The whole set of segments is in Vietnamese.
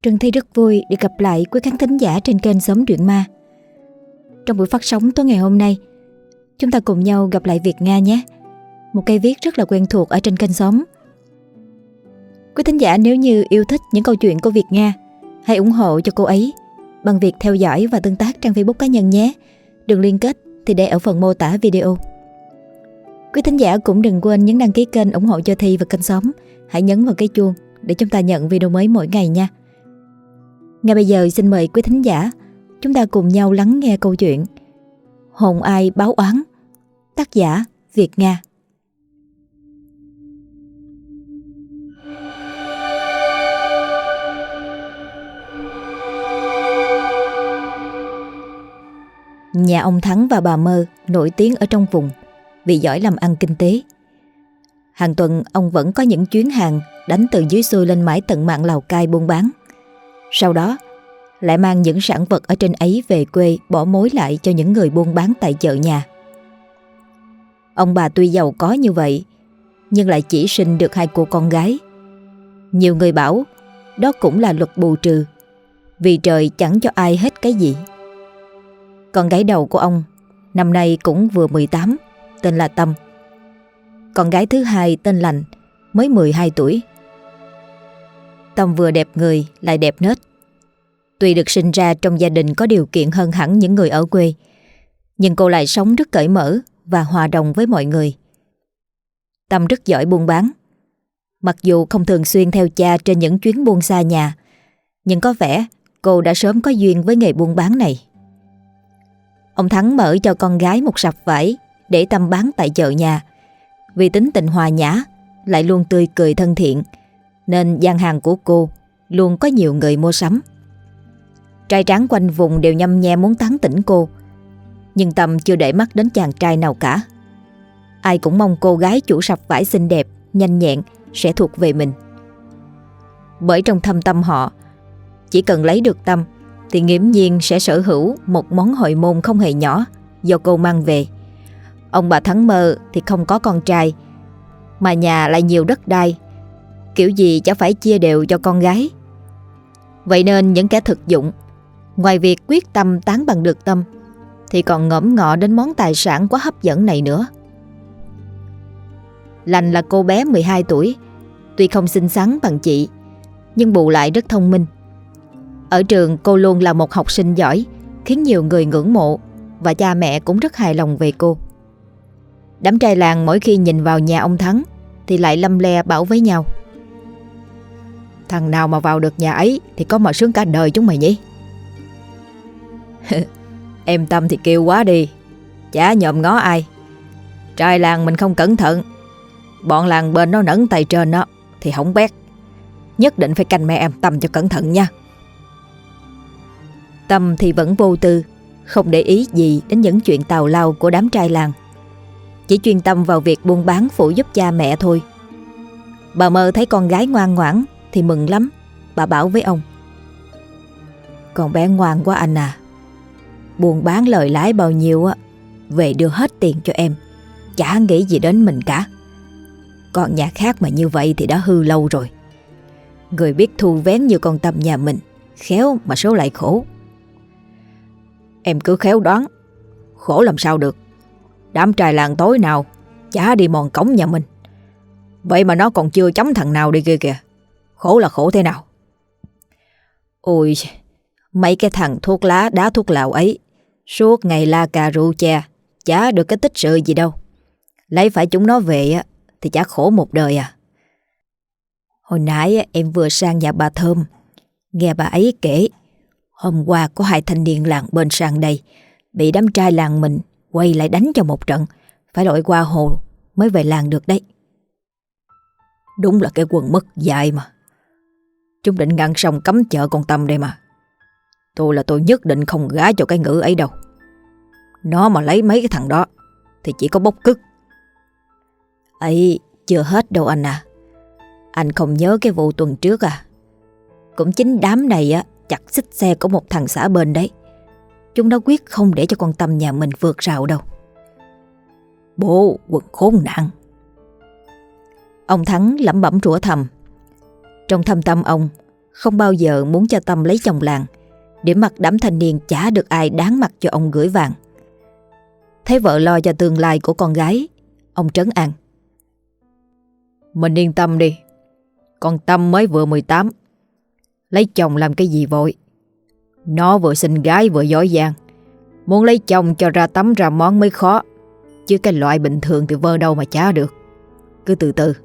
Trân Thi rất vui được gặp lại quý khán thính giả trên kênh Xóm Truyện Ma. Trong buổi phát sóng tối ngày hôm nay, chúng ta cùng nhau gặp lại Việt Nga nhé. Một cây viết rất là quen thuộc ở trên kênh Xóm. Quý thính giả nếu như yêu thích những câu chuyện của Việt Nga, hãy ủng hộ cho cô ấy bằng việc theo dõi và tương tác trang Facebook cá nhân nhé. Đường liên kết thì để ở phần mô tả video. Quý thính giả cũng đừng quên nhấn đăng ký kênh ủng hộ cho Thi và kênh Xóm. Hãy nhấn vào cái chuông để chúng ta nhận video mới mỗi ngày nha. Ngay bây giờ xin mời quý thính giả chúng ta cùng nhau lắng nghe câu chuyện Hồn Ai Báo Oán, tác giả Việt Nga. Nhà ông Thắng và bà Mơ nổi tiếng ở trong vùng vì giỏi làm ăn kinh tế. Hàng tuần ông vẫn có những chuyến hàng đánh từ dưới xuôi lên mãi tận mạn Lào Cai buôn bán. Sau đó lại mang những sản vật ở trên ấy về quê bỏ mối lại cho những người buôn bán tại chợ nhà. Ông bà tuy giàu có như vậy nhưng lại chỉ sinh được 2 cô con gái. Nhiều người bảo đó cũng là luật bù trừ, vì trời chẳng cho ai hết cái gì. Con gái đầu của ông năm nay cũng vừa 18, tên là Tâm. Con gái thứ hai tên Lành, mới 12 tuổi. Tâm vừa đẹp người lại đẹp nết. Tuy được sinh ra trong gia đình có điều kiện hơn hẳn những người ở quê, nhưng cô lại sống rất cởi mở và hòa đồng với mọi người. Tâm rất giỏi buôn bán. Mặc dù không thường xuyên theo cha trên những chuyến buôn xa nhà, nhưng có vẻ cô đã sớm có duyên với nghề buôn bán này. Ông Thắng mở cho con gái một sạp vải để Tâm bán tại chợ nhà. Vì tính tình hòa nhã, lại luôn tươi cười thân thiện, nên gian hàng của cô luôn có nhiều người mua sắm. Trai tráng quanh vùng đều nhăm nhe muốn tán tỉnh cô, nhưng Tâm chưa để mắt đến chàng trai nào cả. Ai cũng mong cô gái chủ sạp vải xinh đẹp, nhanh nhẹn sẽ thuộc về mình. Bởi trong thâm tâm họ, chỉ cần lấy được Tâm thì nghiễm nhiên sẽ sở hữu một món hội môn không hề nhỏ do cô mang về. Ông bà Thắng Mơ thì không có con trai, mà nhà lại nhiều đất đai, kiểu gì chả phải chia đều cho con gái. Vậy nên những kẻ thực dụng, ngoài việc quyết tâm tán bằng được Tâm, thì còn ngẫm ngọ đến món tài sản quá hấp dẫn này nữa. Lành là cô bé 12 tuổi, tuy không xinh xắn bằng chị, nhưng bù lại rất thông minh. Ở trường cô luôn là một học sinh giỏi, khiến nhiều người ngưỡng mộ, và cha mẹ cũng rất hài lòng về cô. Đám trai làng mỗi khi nhìn vào nhà ông Thắng thì lại lăm le bảo với nhau: thằng nào mà vào được nhà ấy thì có mà sướng cả đời chúng mày nhỉ. Em Tâm thì kêu quá đi, chả nhòm ngó ai. Trai làng mình không cẩn thận, bọn làng bên nó nẫn tay trên đó thì hỏng bét. Nhất định phải canh mẹ em Tâm cho cẩn thận nha. Tâm thì vẫn vô tư, không để ý gì đến những chuyện tào lao của đám trai làng, chỉ chuyên tâm vào việc buôn bán phụ giúp cha mẹ thôi. Bà Mơ thấy con gái ngoan ngoãn thì mừng lắm. Bà bảo với ông: con bé ngoan quá anh à, buôn bán lời lãi bao nhiêu á, về đưa hết tiền cho em, chả nghĩ gì đến mình cả. Còn nhà khác mà như vậy thì đã hư lâu rồi. Người biết thu vén như con Tâm nhà mình, khéo mà số lại khổ. Em cứ khéo đoán, khổ làm sao được. Đám trai làng tối nào chả đi mòn cổng nhà mình, vậy mà nó còn chưa chấm thằng nào đi kia kìa. Khổ là khổ thế nào? Ôi, mấy cái thằng thuốc lá đá thuốc lào ấy suốt ngày la cà rượu chè, chả được cái tích sự gì đâu. Lấy phải chúng nó về thì chả khổ một đời à. Hồi nãy em vừa sang nhà bà Thơm, nghe bà ấy kể hôm qua có 2 thanh niên làng bên sang đây bị đám trai làng mình quay lại đánh cho một trận, phải lội qua hồ mới về làng được đấy. Đúng là cái quần mất dạy mà. Chúng định ngăn sông cấm chợ con Tâm đây mà. Tôi nhất định không gả cho cái ngữ ấy đâu. Nó mà lấy mấy cái thằng đó thì chỉ có bốc cứt. Ấy, chưa hết đâu anh à. Anh không nhớ cái vụ tuần trước à? Cũng chính đám này chặt xích xe của một thằng xã bên đấy. Chúng nó quyết không để cho con Tâm nhà mình vượt rào đâu. Bố quần khốn nạn. Ông Thắng lẩm bẩm rủa thầm. Trong thâm tâm ông không bao giờ muốn cho Tâm lấy chồng làng, để mặc đám thanh niên chả được ai đáng mặt cho ông gửi vàng. Thấy vợ lo cho tương lai của con gái, ông trấn an. Mình yên tâm đi, con Tâm mới vừa 18, lấy chồng làm cái gì vội. Nó vừa xinh gái vừa giỏi giang, muốn lấy chồng cho ra tấm ra món mới khó, chứ cái loại bình thường thì vơ đâu mà chả được. Cứ từ từ.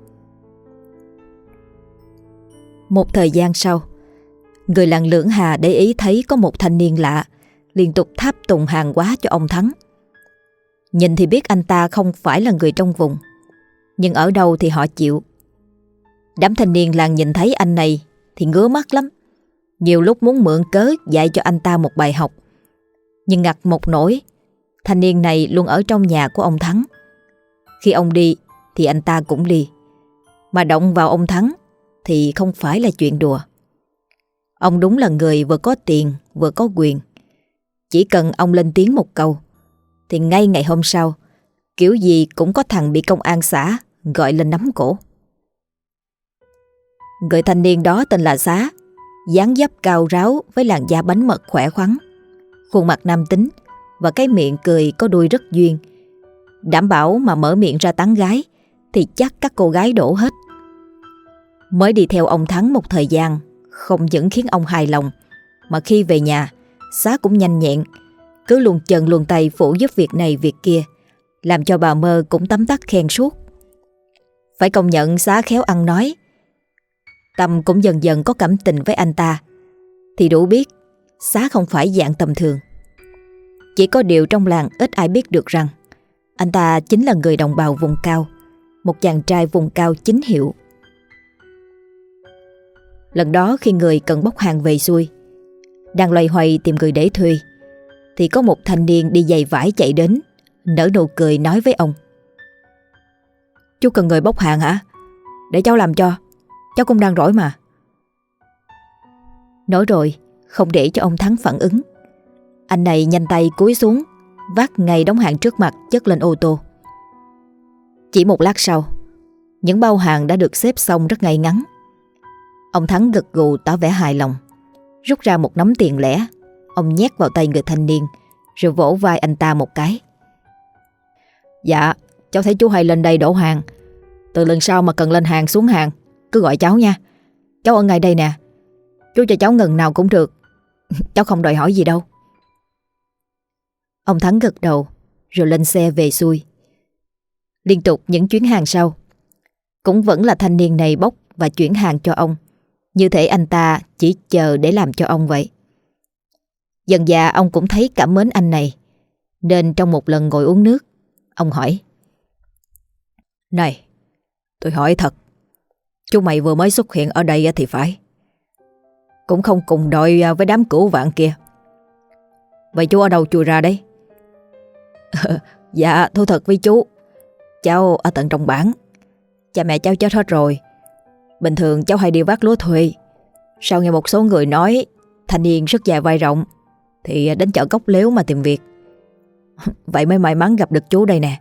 Một thời gian sau, người làng Lưỡng Hà để ý thấy có một thanh niên lạ liên tục tháp tùng hàng hóa cho ông Thắng. Nhìn thì biết anh ta không phải là người trong vùng, nhưng ở đâu thì họ chịu. Đám thanh niên làng nhìn thấy anh này thì ngứa mắt lắm, nhiều lúc muốn mượn cớ dạy cho anh ta một bài học. Nhưng ngặt một nỗi, thanh niên này luôn ở trong nhà của ông Thắng. Khi ông đi thì anh ta cũng đi, mà động vào ông Thắng thì không phải là chuyện đùa. Ông đúng là người vừa có tiền vừa có quyền. Chỉ cần ông lên tiếng một câu thì ngay ngày hôm sau, kiểu gì cũng có thằng bị công an xã gọi lên nắm cổ. Người thanh niên đó tên là Xá, dáng dấp cao ráo với làn da bánh mật khỏe khoắn, khuôn mặt nam tính và cái miệng cười có đuôi rất duyên. Đảm bảo mà mở miệng ra tán gái thì chắc các cô gái đổ hết. Mới đi theo ông Thắng một thời gian, không những khiến ông hài lòng, mà khi về nhà, Xá cũng nhanh nhẹn, cứ luồn chân luồn tay phụ giúp việc này việc kia, làm cho bà Mơ cũng tấm tắc khen suốt. Phải công nhận Xá khéo ăn nói. Tâm cũng dần dần có cảm tình với anh ta, thì đủ biết Xá không phải dạng tầm thường. Chỉ có điều trong làng ít ai biết được rằng anh ta chính là người đồng bào vùng cao, một chàng trai vùng cao chính hiệu. Lần đó khi người cần bốc hàng về xuôi, đang loay hoay tìm người để thuê, thì có một thanh niên đi giày vải chạy đến, nở nụ cười nói với ông. Chú cần người bốc hàng hả? Để cháu làm cho, cháu cũng đang rỗi mà. Nói rồi không để cho ông Thắng phản ứng, anh này nhanh tay cúi xuống, vác ngay đống hàng trước mặt chất lên ô tô. Chỉ một lát sau, những bao hàng đã được xếp xong rất ngay ngắn. Ông Thắng gật gù tỏ vẻ hài lòng, rút ra một nắm tiền lẻ. Ông nhét vào tay người thanh niên, rồi vỗ vai anh ta một cái. Dạ, cháu thấy chú hay lên đây đổ hàng. Từ lần sau mà cần lên hàng xuống hàng, cứ gọi cháu nha. Cháu ở ngay đây nè. Chú cho cháu ngần nào cũng được. Cháu không đòi hỏi gì đâu. Ông Thắng gật đầu, rồi lên xe về xuôi. Liên tục những chuyến hàng sau, cũng vẫn là thanh niên này bốc và chuyển hàng cho ông, như thể anh ta chỉ chờ để làm cho ông vậy. Dần dà ông cũng thấy cảm mến anh này, nên trong một lần ngồi uống nước, ông hỏi. Này, tôi hỏi thật, chú mày vừa mới xuất hiện ở đây thì phải. Cũng không cùng đội với đám cửu vạn kia. Vậy chú ở đâu chui ra đấy? Dạ, thú thật với chú, cháu ở tận trong bản. Cha mẹ cháu chết hết rồi. Bình thường cháu hay đi vác lúa thuê. Sau nghe một số người nói thanh niên rất dài vai rộng, thì đến chợ Cốc Lếu mà tìm việc. Vậy mới may mắn gặp được chú đây nè.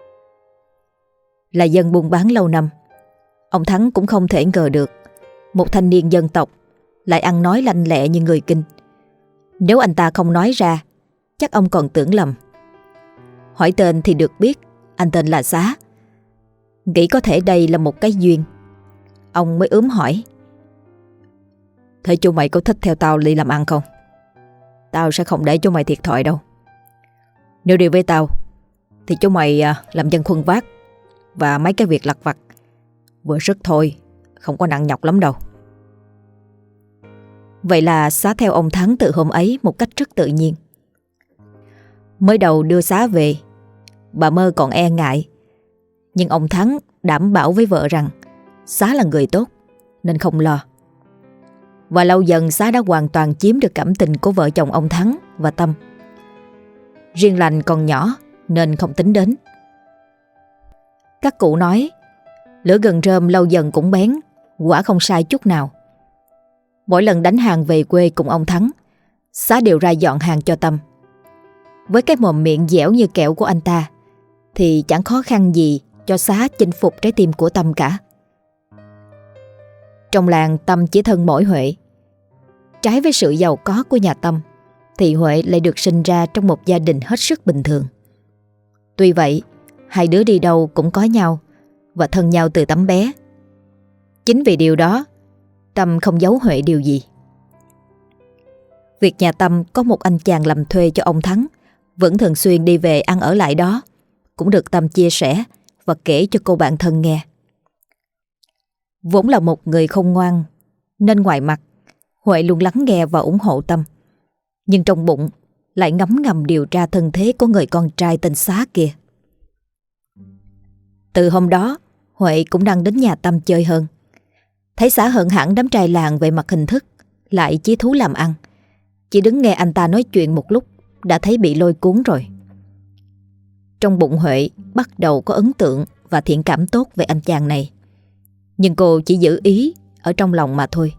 Là dân buôn bán lâu năm, ông Thắng cũng không thể ngờ được một thanh niên dân tộc lại ăn nói lanh lẹ như người Kinh. Nếu anh ta không nói ra, chắc ông còn tưởng lầm. Hỏi tên thì được biết anh tên là Xá. Nghĩ có thể đây là một cái duyên, ông mới ướm hỏi. Thế chú mày có thích theo tao đi làm ăn không? Tao sẽ không để chú mày thiệt thòi đâu. Nếu đi với tao thì chú mày làm dân khuân vác và mấy cái việc lặt vặt, vừa sức thôi, không có nặng nhọc lắm đâu. Vậy là Xá theo ông Thắng từ hôm ấy một cách rất tự nhiên. Mới đầu đưa Xá về, bà Mơ còn e ngại, nhưng ông Thắng đảm bảo với vợ rằng Xá là người tốt nên không lo. Và lâu dần Xá đã hoàn toàn chiếm được cảm tình của vợ chồng ông Thắng và Tâm. Riêng Lành còn nhỏ nên không tính đến. Các cụ nói lửa gần rơm lâu dần cũng bén, quả không sai chút nào. Mỗi lần đánh hàng về quê cùng ông Thắng, Xá đều ra dọn hàng cho Tâm. Với cái mồm miệng dẻo như kẹo của anh ta thì chẳng khó khăn gì cho Xá chinh phục trái tim của Tâm cả. Trong làng Tâm chỉ thân mỗi Huệ, Trái với sự giàu có của nhà Tâm thì Huệ lại được sinh ra trong một gia đình hết sức bình thường. Tuy vậy, hai đứa đi đâu cũng có nhau và thân nhau từ tấm bé. Chính vì điều đó, Tâm không giấu Huệ điều gì. Việc nhà Tâm có một anh chàng làm thuê cho ông Thắng, vẫn thường xuyên đi về ăn ở lại đó, cũng được Tâm chia sẻ và kể cho cô bạn thân nghe. Vốn là một người không ngoan, nên ngoài mặt Huệ luôn lắng nghe và ủng hộ Tâm, nhưng trong bụng lại ngấm ngầm điều tra thân thế của người con trai tên Xá kia. Từ hôm đó, Huệ cũng đang đến nhà Tâm chơi hơn. Thấy Xá hơn hẳn đám trai làng về mặt hình thức, lại chí thú làm ăn. Chỉ đứng nghe anh ta nói chuyện một lúc đã thấy bị lôi cuốn rồi. Trong bụng Huệ bắt đầu có ấn tượng và thiện cảm tốt về anh chàng này, nhưng cô chỉ giữ ý ở trong lòng mà thôi.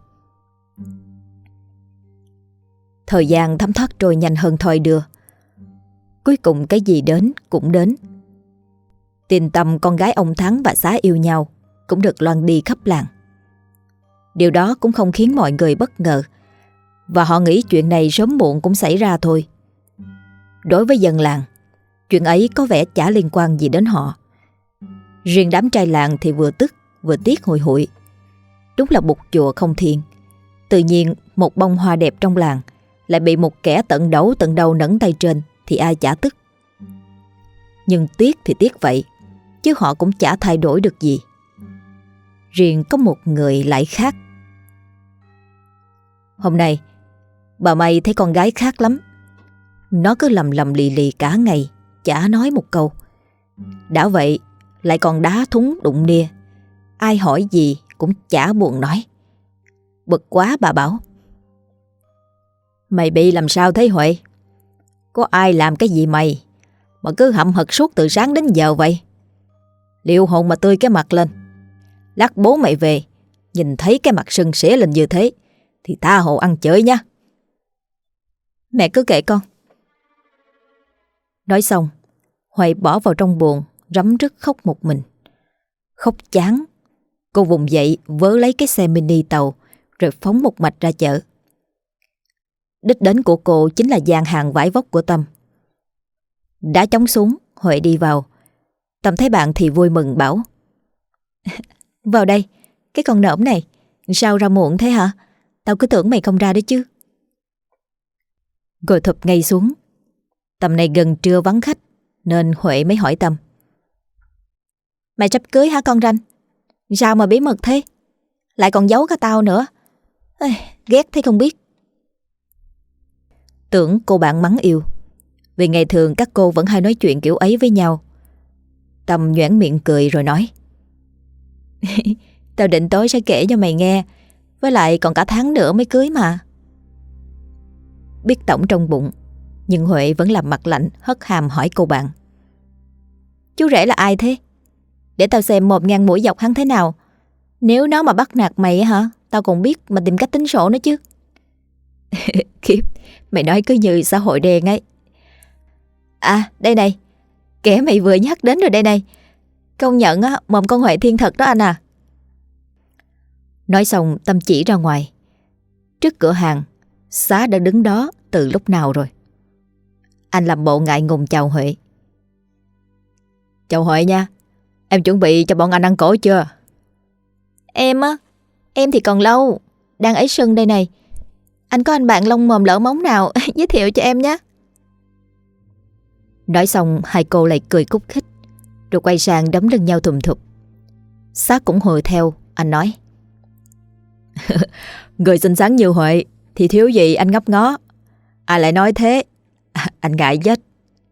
Thời gian thấm thoát trôi nhanh hơn thoi đưa. Cuối cùng cái gì đến cũng đến. Tin Tâm con gái ông Thắng và Xá yêu nhau cũng được loan đi khắp làng. Điều đó cũng không khiến mọi người bất ngờ, và họ nghĩ chuyện này sớm muộn cũng xảy ra thôi. Đối với dân làng, chuyện ấy có vẻ chả liên quan gì đến họ. Riêng đám trai làng thì vừa tức vừa tiếc hùi hụi. Đúng là bụt chùa không thiên. Tự nhiên một bông hoa đẹp trong làng lại bị một kẻ tận đầu nẫng tay trên thì ai chả tức. Nhưng tiếc thì tiếc vậy, chứ họ cũng chả thay đổi được gì. Riêng có một người lại khác. Hôm nay bà May thấy con gái khác lắm. Nó cứ lầm lầm lì lì cả ngày, chả nói một câu. Đã vậy lại còn đá thúng đụng nia, ai hỏi gì cũng chả buồn nói. Bực quá bà bảo: "Mày bị làm sao thế Huệ? Có ai làm cái gì mày mà cứ hậm hực suốt từ sáng đến giờ vậy? Liệu hồn mà tươi cái mặt lên. Lát bố mày về nhìn thấy cái mặt sưng xỉa lên như thế thì tha hồ ăn chơi nha." "Mẹ cứ kệ con." Nói xong, Huệ bỏ vào trong buồng, rấm rứt khóc một mình. Khóc chán, cô vùng dậy vớ lấy cái xe mini tàu rồi phóng một mạch ra chợ. Đích đến của cô chính là gian hàng vải vóc của Tâm. Đã chống xuống, Huệ đi vào. Tâm thấy bạn thì vui mừng bảo: "Vào đây, cái con nỡm này, sao ra muộn thế hả? Tao cứ tưởng mày không ra đấy chứ." Rồi thụp ngay xuống. Tầm này gần trưa vắng khách nên Huệ mới hỏi Tâm: "Mày sắp cưới hả con ranh? Sao mà bí mật thế? Lại còn giấu cả tao nữa. Ê, ghét thấy không biết." Tưởng cô bạn mắng yêu, vì ngày thường các cô vẫn hay nói chuyện kiểu ấy với nhau. Tâm nhoẻn miệng cười rồi nói: "Tao định tối sẽ kể cho mày nghe. Với lại còn cả tháng nữa mới cưới mà." Biết tổng trong bụng, nhưng Huệ vẫn làm mặt lạnh hất hàm hỏi cô bạn: "Chú rể là ai thế? Để tao xem một ngang mũi dọc hắn thế nào. Nếu nó mà bắt nạt mày hả, tao còn biết mà tìm cách tính sổ nữa chứ." Khiếp, mày nói cứ như xã hội đen ấy. "À đây này, kẻ mày vừa nhắc đến rồi đây này. Công nhận á, mồm con Huệ thiên thật đó anh à." Nói xong Tâm chỉ ra ngoài. Trước cửa hàng, Xá đã đứng đó từ lúc nào rồi. Anh làm bộ ngại ngùng chào Huệ: "Chào Huệ nha, em chuẩn bị cho bọn anh ăn cổ chưa?" "Em á, em thì còn lâu, đang ấy sưng đây này. Anh có anh bạn lông mồm lỡ móng nào giới thiệu cho em nhé." Nói xong hai cô lại cười khúc khích, rồi quay sang đấm lưng nhau thùm thụp. Xá cũng hồi theo, anh nói: "Người xinh xắn như Huệ thì thiếu gì anh ngấp ngó. Ai lại nói thế? Anh ngại chết."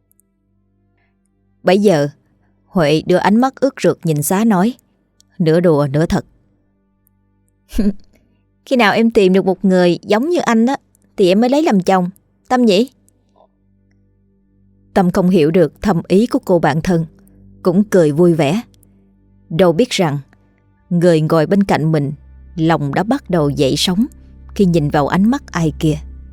Bấy giờ Huệ đưa ánh mắt ướt rượt nhìn Xá nói, nửa đùa nửa thật: "Khi nào em tìm được một người giống như anh á thì em mới lấy làm chồng, Tâm nhỉ?" Tâm không hiểu được thâm ý của cô bạn thân, cũng cười vui vẻ. Đâu biết rằng người ngồi bên cạnh mình lòng đã bắt đầu dậy sóng khi nhìn vào ánh mắt ai kia.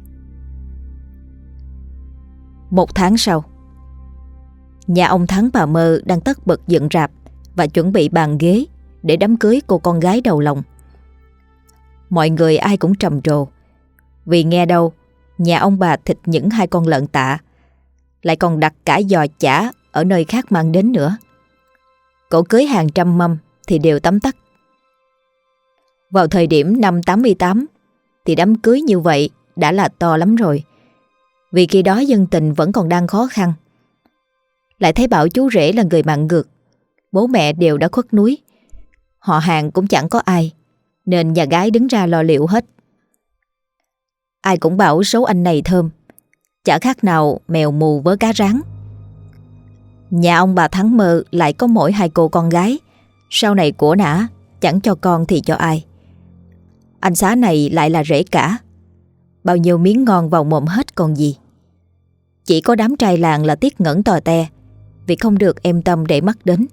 Một tháng sau, nhà ông Thắng bà Mơ đang tất bật dựng rạp và chuẩn bị bàn ghế để đám cưới cô con gái đầu lòng. Mọi người ai cũng trầm trồ Vì nghe đâu nhà ông bà thịt những 2 con lợn tạ, lại còn đặt cả giò chả ở nơi khác mang đến nữa. Cỗ cưới hàng trăm mâm thì đều tấm tắc. Vào thời điểm năm 88 thì đám cưới như vậy đã là to lắm rồi, vì khi đó dân tình vẫn còn đang khó khăn. Lại thấy bảo chú rể là người mạng ngược, bố mẹ đều đã khuất núi, họ hàng cũng chẳng có ai, nên nhà gái đứng ra lo liệu hết. Ai cũng bảo số anh này thơm, chả khác nào mèo mù với cá rán. Nhà ông bà Thắng Mơ lại có mỗi 2 cô con gái, sau này của nã chẳng cho con thì cho ai. Anh xá này lại là rể cả, bao nhiêu miếng ngon vào mồm hết còn gì. Chỉ có đám trai làng là tiếc ngẩn tò te, vì không được em Tâm để mắt đến.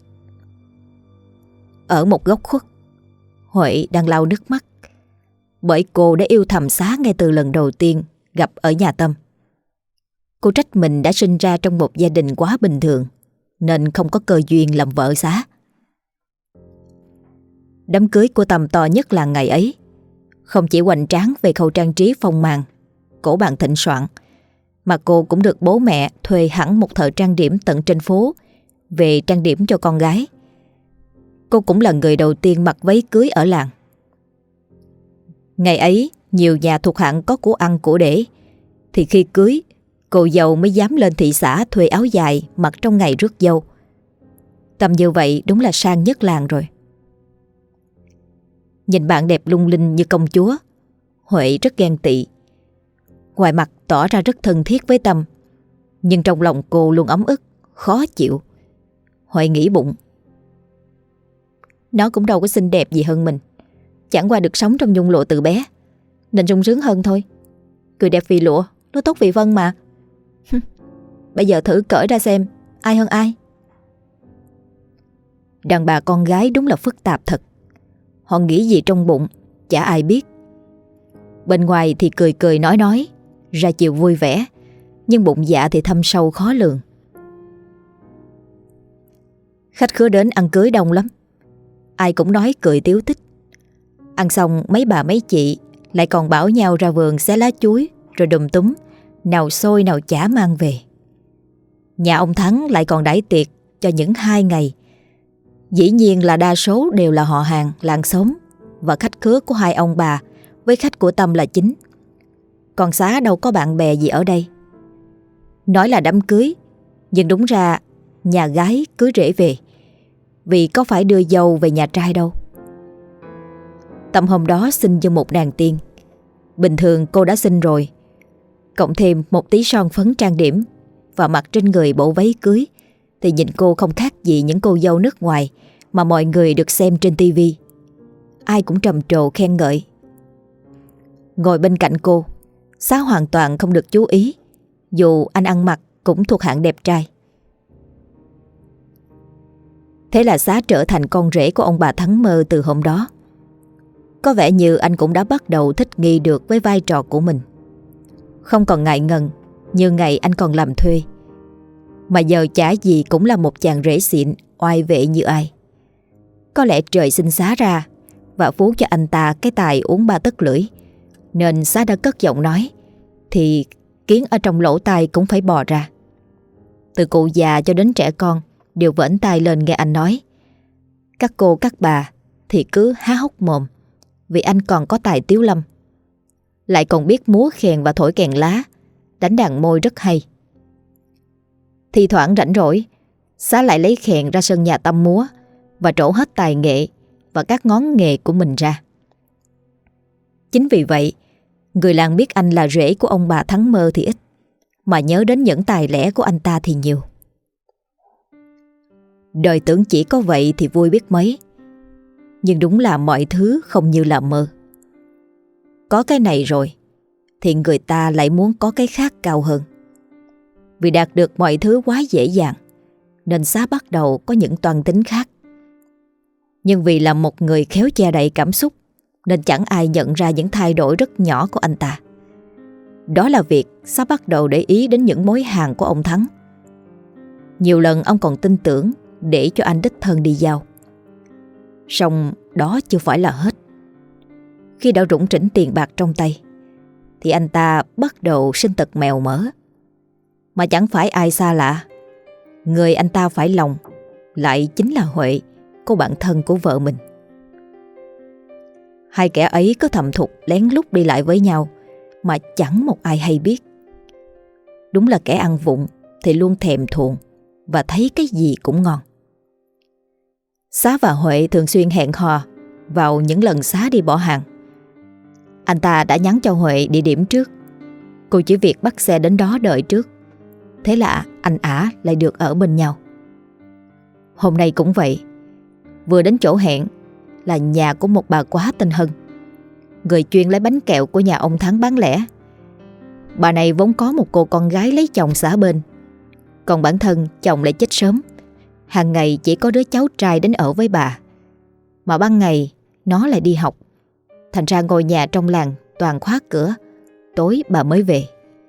Ở một góc khuất, Huệ đang lau nước mắt, bởi cô đã yêu thầm Xá ngay từ lần đầu tiên gặp ở nhà Tâm. Cô trách mình đã sinh ra trong một gia đình quá bình thường, nên không có cơ duyên làm vợ Xá. Đám cưới của Tâm to nhất là ngày ấy. Không chỉ hoành tráng về khâu trang trí phong màn, cổ bàn thịnh soạn, mà cô cũng được bố mẹ thuê hẳn một thợ trang điểm tận trên phố về trang điểm cho con gái. Cô cũng là người đầu tiên mặc váy cưới ở làng. Ngày ấy, nhiều nhà thuộc hạng có của ăn của để, thì khi cưới, cô dâu mới dám lên thị xã thuê áo dài mặc trong ngày rước dâu. Tâm như vậy đúng là sang nhất làng rồi. Nhìn bạn đẹp lung linh như công chúa, Huệ rất ghen tị. Ngoài mặt tỏ ra rất thân thiết với Tâm, nhưng trong lòng cô luôn ấm ức, khó chịu. Huệ nghĩ bụng, nó cũng đâu có xinh đẹp gì hơn mình, chẳng qua được sống trong nhung lụa từ bé, nên sung sướng hơn thôi. Cười đẹp vì lụa, nó tốt vì vân mà. Bây giờ thử cởi ra xem ai hơn ai. Đàn bà con gái đúng là phức tạp thật. Họ nghĩ gì trong bụng chả ai biết. Bên ngoài thì cười cười nói, ra chiều vui vẻ, nhưng bụng dạ thì thâm sâu khó lường. Khách khứa đến ăn cưới đông lắm, ai cũng nói cười tíu tích. Ăn xong mấy bà mấy chị lại còn bảo nhau ra vườn xé lá chuối, rồi đùm túm, nào xôi nào chả mang về. Nhà ông Thắng lại còn đãi tiệc cho những 2 ngày. Dĩ nhiên là đa số đều là họ hàng, làng xóm và khách khứa của 2 ông bà, với khách của Tâm là chính. Còn Xá đâu có bạn bè gì ở đây. Nói là đám cưới, nhưng đúng ra nhà gái cưới rể về, vì có phải đưa dâu về nhà trai đâu. Tâm hôm đó xinh như một nàng tiên. Bình thường cô đã xinh rồi, cộng thêm một tí son phấn trang điểm và mặc trên người bộ váy cưới, thì nhìn cô không khác gì những cô dâu nước ngoài mà mọi người được xem trên tivi. Ai cũng trầm trồ khen ngợi. Ngồi bên cạnh cô, Xá hoàn toàn không được chú ý, dù anh ăn mặc cũng thuộc hạng đẹp trai. Thế là Xá trở thành con rể của ông bà Thắng Mơ từ hôm đó. Có vẻ như anh cũng đã bắt đầu thích nghi được với vai trò của mình, không còn ngại ngần như ngày anh còn làm thuê, mà giờ chả gì cũng là một chàng rể xịn, oai vệ như ai. Có lẽ trời sinh Xá ra và phú cho anh ta cái tài uống 3 tấc lưỡi, nên Xá đã cất giọng nói thì kiến ở trong lỗ tai cũng phải bò ra. Từ cụ già cho đến trẻ con đều vểnh tai lên nghe anh nói. Các cô các bà thì cứ há hốc mồm, vì anh còn có tài tiếu lâm, lại còn biết múa kèn và thổi kèn lá, đánh đàn môi rất hay. Thì thoảng rảnh rỗi, Xá lại lấy kèn ra sân nhà Tâm múa và trổ hết tài nghệ và các ngón nghề của mình ra. Chính vì vậy, người làng biết anh là rể của ông bà Thắng Mơ thì ít, mà nhớ đến những tài lẻ của anh ta thì nhiều. Đời tưởng chỉ có vậy thì vui biết mấy, nhưng đúng là mọi thứ không như là mơ. Có cái này rồi thì người ta lại muốn có cái khác cao hơn. Vì đạt được mọi thứ quá dễ dàng, nên Xá bắt đầu có những toan tính khác. Nhưng vì là một người khéo che đậy cảm xúc, nên chẳng ai nhận ra những thay đổi rất nhỏ của anh ta. Đó là việc Xá bắt đầu để ý đến những mối hàng của ông Thắng. Nhiều lần ông còn tin tưởng để cho anh đích thân đi giao. Song đó chưa phải là hết. Khi đã rủng rỉnh tiền bạc trong tay, thì anh ta bắt đầu sinh tật mèo mỡ. Mà chẳng phải ai xa lạ, người anh ta phải lòng lại chính là Huệ, cô bạn thân của vợ mình. Hai kẻ ấy có thầm thục lén lút đi lại với nhau mà chẳng một ai hay biết. Đúng là kẻ ăn vụng thì luôn thèm thuồng và thấy cái gì cũng ngon. Xá và Huệ thường xuyên hẹn hò vào những lần Xá đi bỏ hàng. Anh ta đã nhắn cho Huệ địa điểm trước, cô chỉ việc bắt xe đến đó đợi trước. Thế là anh ả lại được ở bên nhau. Hôm nay cũng vậy. Vừa đến chỗ hẹn là nhà của một bà quá tên Hân, người chuyên lấy bánh kẹo của nhà ông Thắng bán lẻ. Bà này vốn có một cô con gái lấy chồng xã bên, còn bản thân chồng lại chết sớm. Hàng ngày chỉ có đứa cháu trai đến ở với bà, mà ban ngày nó lại đi học. Thành ra ngôi nhà trong làng toàn khóa cửa, tối bà mới về.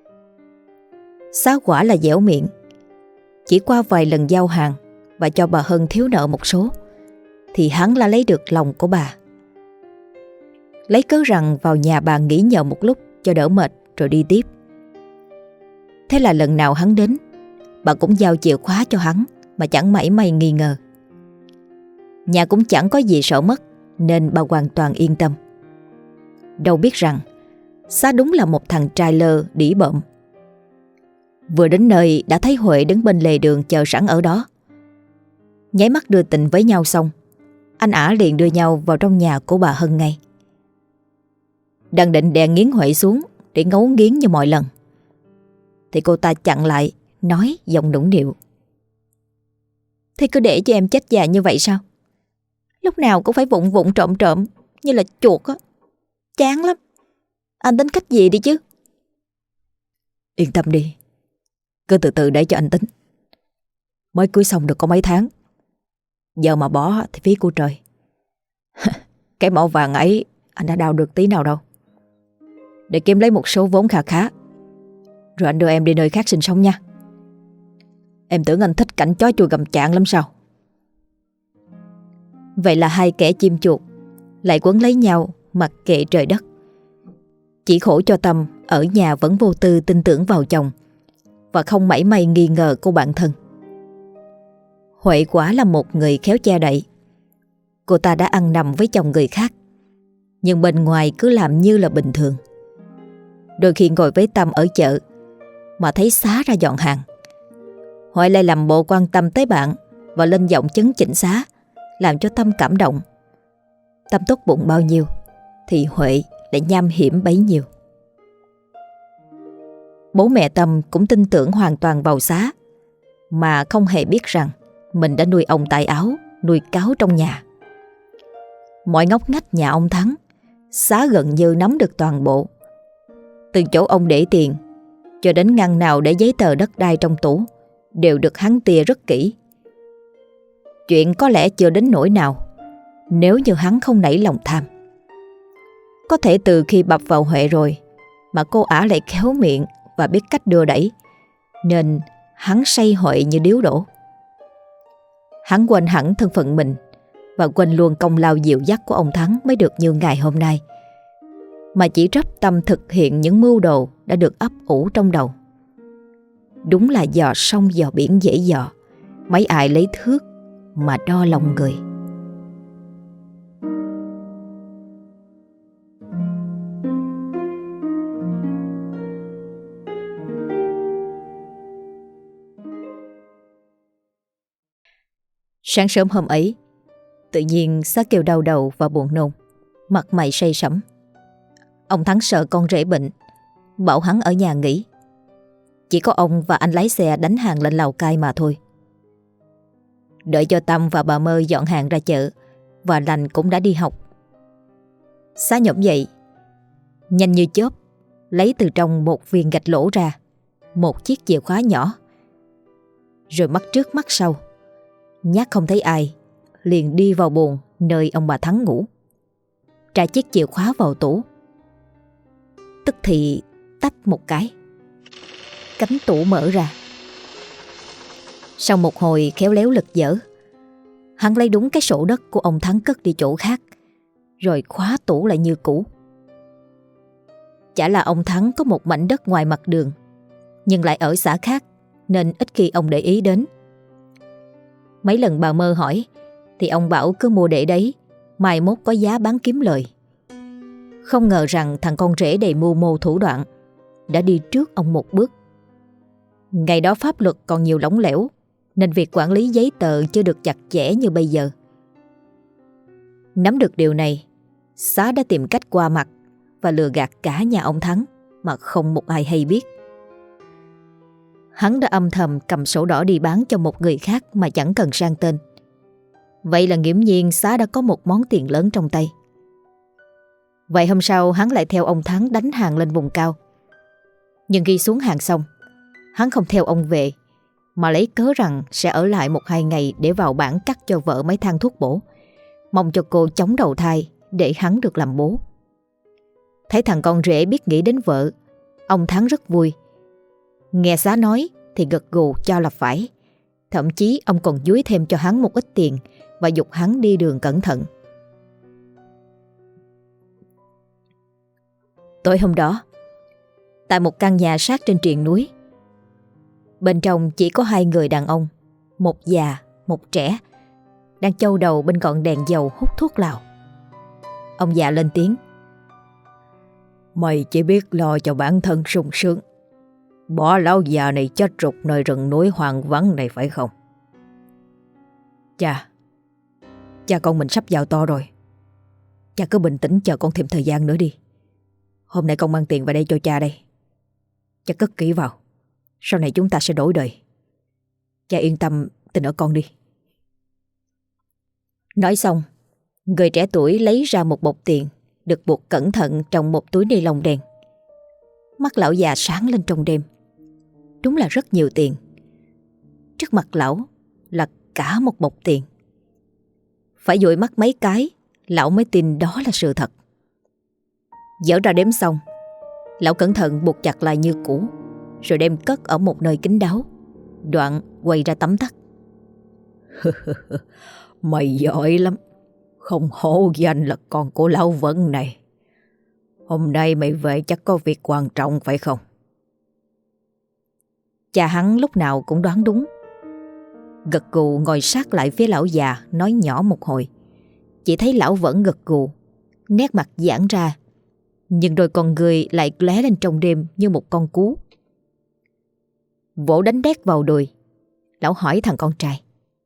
Xá quả là dẻo miệng. Chỉ qua vài lần giao hàng và cho bà Hân thiếu nợ một số thì hắn đã lấy được lòng của bà. Lấy cớ rằng vào nhà bà nghỉ nhờ một lúc cho đỡ mệt rồi đi tiếp. Thế là lần nào hắn đến, bà cũng giao chìa khóa cho hắn mà chẳng mảy may nghi ngờ. Nhà cũng chẳng có gì sợ mất nên bà hoàn toàn yên tâm. Đâu biết rằng Xá đúng là một thằng trai lơ đĩ bợm. Vừa đến nơi đã thấy Huệ đứng bên lề đường chờ sẵn ở đó. Nháy mắt đưa tình với nhau xong, anh ả liền đưa nhau vào trong nhà của bà Hân ngay. Đang định đè nghiến Huệ xuống để ngấu nghiến như mọi lần thì cô ta chặn lại, nói giọng nũng nịu: "Thế cứ để cho em chết già như vậy sao? Lúc nào cũng phải vụng vụng trộm trộm như là chuột á. Chán lắm. Anh tính cách gì đi chứ?" "Yên tâm đi, cứ từ từ để cho anh tính. Mới cưới xong được có mấy tháng, giờ mà bỏ thì phí của trời. Cái mỏ vàng ấy anh đã đào được tí nào đâu. Để kiếm lấy một số vốn khá khá, rồi anh đưa em đi nơi khác sinh sống nha. Em tưởng anh thích cảnh chó chui gầm chạng lắm sao?" Vậy là hai kẻ chim chuột lại quấn lấy nhau mặc kệ trời đất. Chỉ khổ cho Tâm ở nhà vẫn vô tư tin tưởng vào chồng và không mảy may nghi ngờ cô bạn thân. Huệ quả là một người khéo che đậy. Cô ta đã ăn nằm với chồng người khác, nhưng bên ngoài cứ làm như là bình thường. Đôi khi ngồi với Tâm ở chợ mà thấy Xá ra dọn hàng, Huệ lại làm bộ quan tâm tới bạn và lên giọng chấn chỉnh Xá, làm cho Tâm cảm động. Tâm tốt bụng bao nhiêu thì Huệ lại nham hiểm bấy nhiêu. Bố mẹ Tâm cũng tin tưởng hoàn toàn vào Xá, mà không hề biết rằng mình đã nuôi ông tại áo, nuôi cáo trong nhà. Mọi ngóc ngách nhà ông Thắng, Xá gần như nắm được toàn bộ. Từ chỗ ông để tiền cho đến ngăn nào để giấy tờ đất đai trong tủ đều được hắn tia rất kỹ. Chuyện có lẽ chưa đến nỗi nào nếu như hắn không nảy lòng tham. Có thể từ khi bập vào Huệ rồi mà cô ả lại khéo miệng và biết cách đưa đẩy, nên hắn say Huệ như điếu đổ. Hắn quên hẳn thân phận mình và quên luôn công lao dìu dắt của ông Thắng mới được như ngày hôm nay, mà chỉ trách Tâm thực hiện những mưu đồ đã được ấp ủ trong đầu. Đúng là dò sông dò biển dễ dò, mấy ai lấy thước mà đo lòng người. Sáng sớm hôm ấy, tự nhiên Xá kêu đau đầu và buồn nôn, mặt mày say sẩm. Ông Thắng sợ con rể bệnh, bảo hắn ở nhà nghỉ. Chỉ có ông và anh lái xe đánh hàng lên Lào Cai mà thôi. Đợi cho Tâm và bà Mơ dọn hàng ra chợ và Lành cũng đã đi học. Xá nhổm dậy, nhanh như chớp lấy từ trong một viên gạch lỗ ra một chiếc chìa khóa nhỏ, rồi mắt trước mắt sau, nhát không thấy ai, liền đi vào buồng nơi ông bà Thắng ngủ, tra chiếc chìa khóa vào tủ. Tức thì tách một cái, cánh tủ mở ra. Sau một hồi khéo léo lật dở, hắn lấy đúng cái sổ đất của ông Thắng cất đi chỗ khác, rồi khóa tủ lại như cũ. Chả là ông Thắng có một mảnh đất ngoài mặt đường, nhưng lại ở xã khác nên ít khi ông để ý đến. Mấy lần bà Mơ hỏi thì ông bảo cứ mua để đấy, mai mốt có giá bán kiếm lời. Không ngờ rằng thằng con rể đầy mưu mô thủ đoạn đã đi trước ông một bước. Ngày đó pháp luật còn nhiều lỏng lẻo nên việc quản lý giấy tờ chưa được chặt chẽ như bây giờ. Nắm được điều này, Xá đã tìm cách qua mặt và lừa gạt cả nhà ông Thắng mà không một ai hay biết. Hắn đã âm thầm cầm sổ đỏ đi bán cho một người khác mà chẳng cần sang tên. Vậy là nghiễm nhiên Xá đã có một món tiền lớn trong tay. Vậy hôm sau hắn lại theo ông Thắng đánh hàng lên vùng cao. Nhưng khi xuống hàng xong, hắn không theo ông về mà lấy cớ rằng sẽ ở lại 1-2 ngày để vào bản cắt cho vợ mấy thang thuốc bổ, mong cho cô chống đầu thai để hắn được làm bố. Thấy thằng con rể biết nghĩ đến vợ, ông Thắng rất vui. Nghe Xá nói thì gật gù cho là phải. Thậm chí ông còn dúi thêm cho hắn một ít tiền và giục hắn đi đường cẩn thận. Tối hôm đó, tại một căn nhà sát trên triền núi, bên trong chỉ có 2 người đàn ông, một già, một trẻ, đang châu đầu bên ngọn đèn dầu hút thuốc lào. Ông già lên tiếng: Mày chỉ biết lo cho bản thân sung sướng, bỏ lão già này chết rụt nơi rừng núi hoang vắng này phải không? Cha con mình sắp giàu to rồi. Cha cứ bình tĩnh chờ con thêm thời gian nữa đi. Hôm nay con mang tiền vào đây cho cha đây. Cha cất kỹ vào, sau này chúng ta sẽ đổi đời. Cha yên tâm tin ở con đi. Nói xong, người trẻ tuổi lấy ra một bọc tiền được buộc cẩn thận trong một túi ni lông đen. Mắt lão già sáng lên trong đêm. Đúng là rất nhiều tiền. Trước mặt lão là cả một bọc tiền. Phải dụi mắt mấy cái, lão mới tin đó là sự thật. Dở ra đếm xong, lão cẩn thận buộc chặt lại như cũ, rồi đem cất ở một nơi kín đáo. Đoạn quay ra tấm tắc. Mày giỏi lắm, không hổ danh là con của lão Vân này. Hôm nay mày về chắc có việc quan trọng phải không? Cha hắn lúc nào cũng đoán đúng. Gật gù ngồi sát lại phía lão già, nói nhỏ một hồi. Chỉ thấy lão vẫn gật gù, nét mặt giãn ra, nhưng đôi con người lại lóe lên trong đêm như một con cú. Vỗ đánh đét vào đùi, lão hỏi thằng con trai: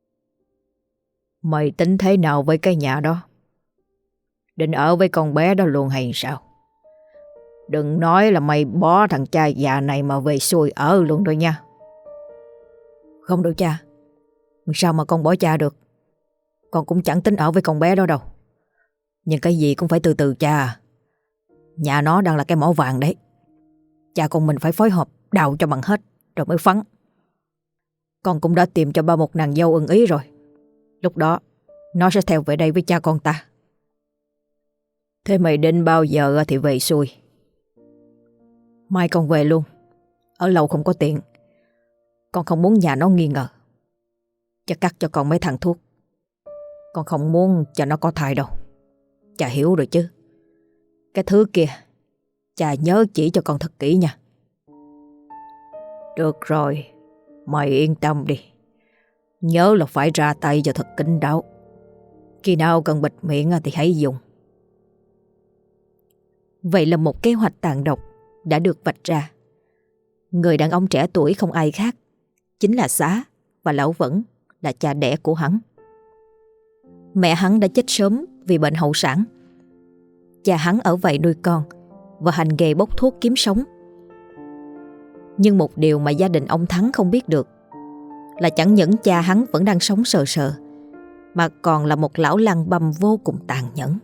Mày tính thế nào với cái nhà đó? Định ở với con bé đó luôn hay sao? Đừng nói là mày bỏ thằng cha già này mà về xuôi ở luôn rồi nha. Không đâu cha. Sao mà con bỏ cha được? Con cũng chẳng tính ở với con bé đó đâu. Nhưng cái gì cũng phải từ từ cha. Nhà nó đang là cái mỏ vàng đấy. Cha con mình phải phối hợp đào cho bằng hết rồi mới phắn. Con cũng đã tìm cho ba một nàng dâu ưng ý rồi. Lúc đó nó sẽ theo về đây với cha con ta. Thế mày định bao giờ thì về xuôi? Mai con về luôn. Ở lâu không có tiện. Con không muốn nhà nó nghi ngờ. Cha cắt cho con mấy thằng thuốc. Con không muốn cho nó có thai đâu. Cha hiểu rồi chứ. Cái thứ kia cha nhớ chỉ cho con thật kỹ nha. Được rồi, mày yên tâm đi. Nhớ là phải ra tay cho thật kín đáo. Khi nào cần bịt miệng thì hãy dùng. Vậy là một kế hoạch tàn độc đã được vạch ra. Người đàn ông trẻ tuổi không ai khác, chính là Xá, và lão Vẫn là cha đẻ của hắn. Mẹ hắn đã chết sớm vì bệnh hậu sản. Cha hắn ở vậy nuôi con và hành nghề bốc thuốc kiếm sống. Nhưng một điều mà gia đình ông Thắng không biết được là chẳng những cha hắn vẫn đang sống sờ sờ, mà còn là một lão lăng băm vô cùng tàn nhẫn.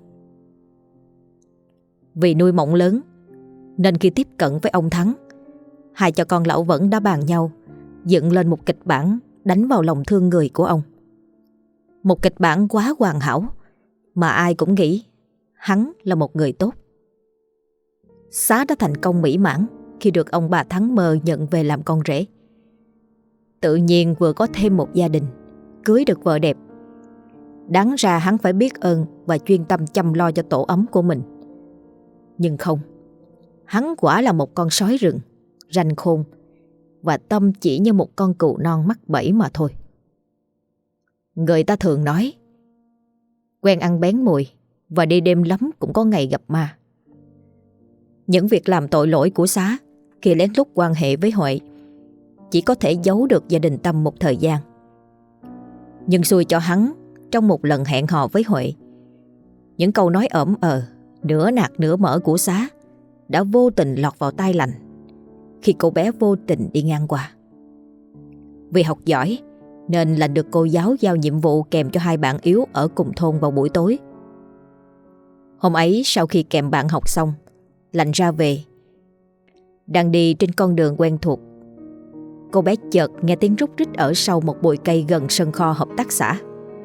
Vì nuôi mộng lớn nên khi tiếp cận với ông Thắng, hai cha con lão Vẫn đã bàn nhau dựng lên một kịch bản đánh vào lòng thương người của ông. Một kịch bản quá hoàn hảo mà ai cũng nghĩ hắn là một người tốt. Xá đã thành công mỹ mãn khi được ông bà Thắng Mơ nhận về làm con rể. Tự nhiên vừa có thêm một gia đình, cưới được vợ đẹp. Đáng ra hắn phải biết ơn và chuyên tâm chăm lo cho tổ ấm của mình. Nhưng không, Hắn quả là một con sói rừng, ranh khôn, và tâm chỉ như một con cừu non mắc bẫy mà thôi. Người ta thường nói, quen ăn bén mùi và đi đêm lắm cũng có ngày gặp ma. Những việc làm tội lỗi của Xá khi lén lút quan hệ với Huệ chỉ có thể giấu được gia đình Tâm một thời gian. Nhưng xui cho hắn, trong một lần hẹn hò với Huệ, những câu nói ỡm nửa nạt nửa mở của Xá đã vô tình lọt vào tai lành khi cô bé vô tình đi ngang qua. Vì học giỏi nên Lành được cô giáo giao nhiệm vụ kèm cho hai bạn yếu ở cùng thôn vào buổi tối. Hôm ấy sau khi kèm bạn học xong, Lành ra về. Đang đi trên con đường quen thuộc, cô bé chợt nghe tiếng rúc rích ở sau một bụi cây gần sân kho hợp tác xã.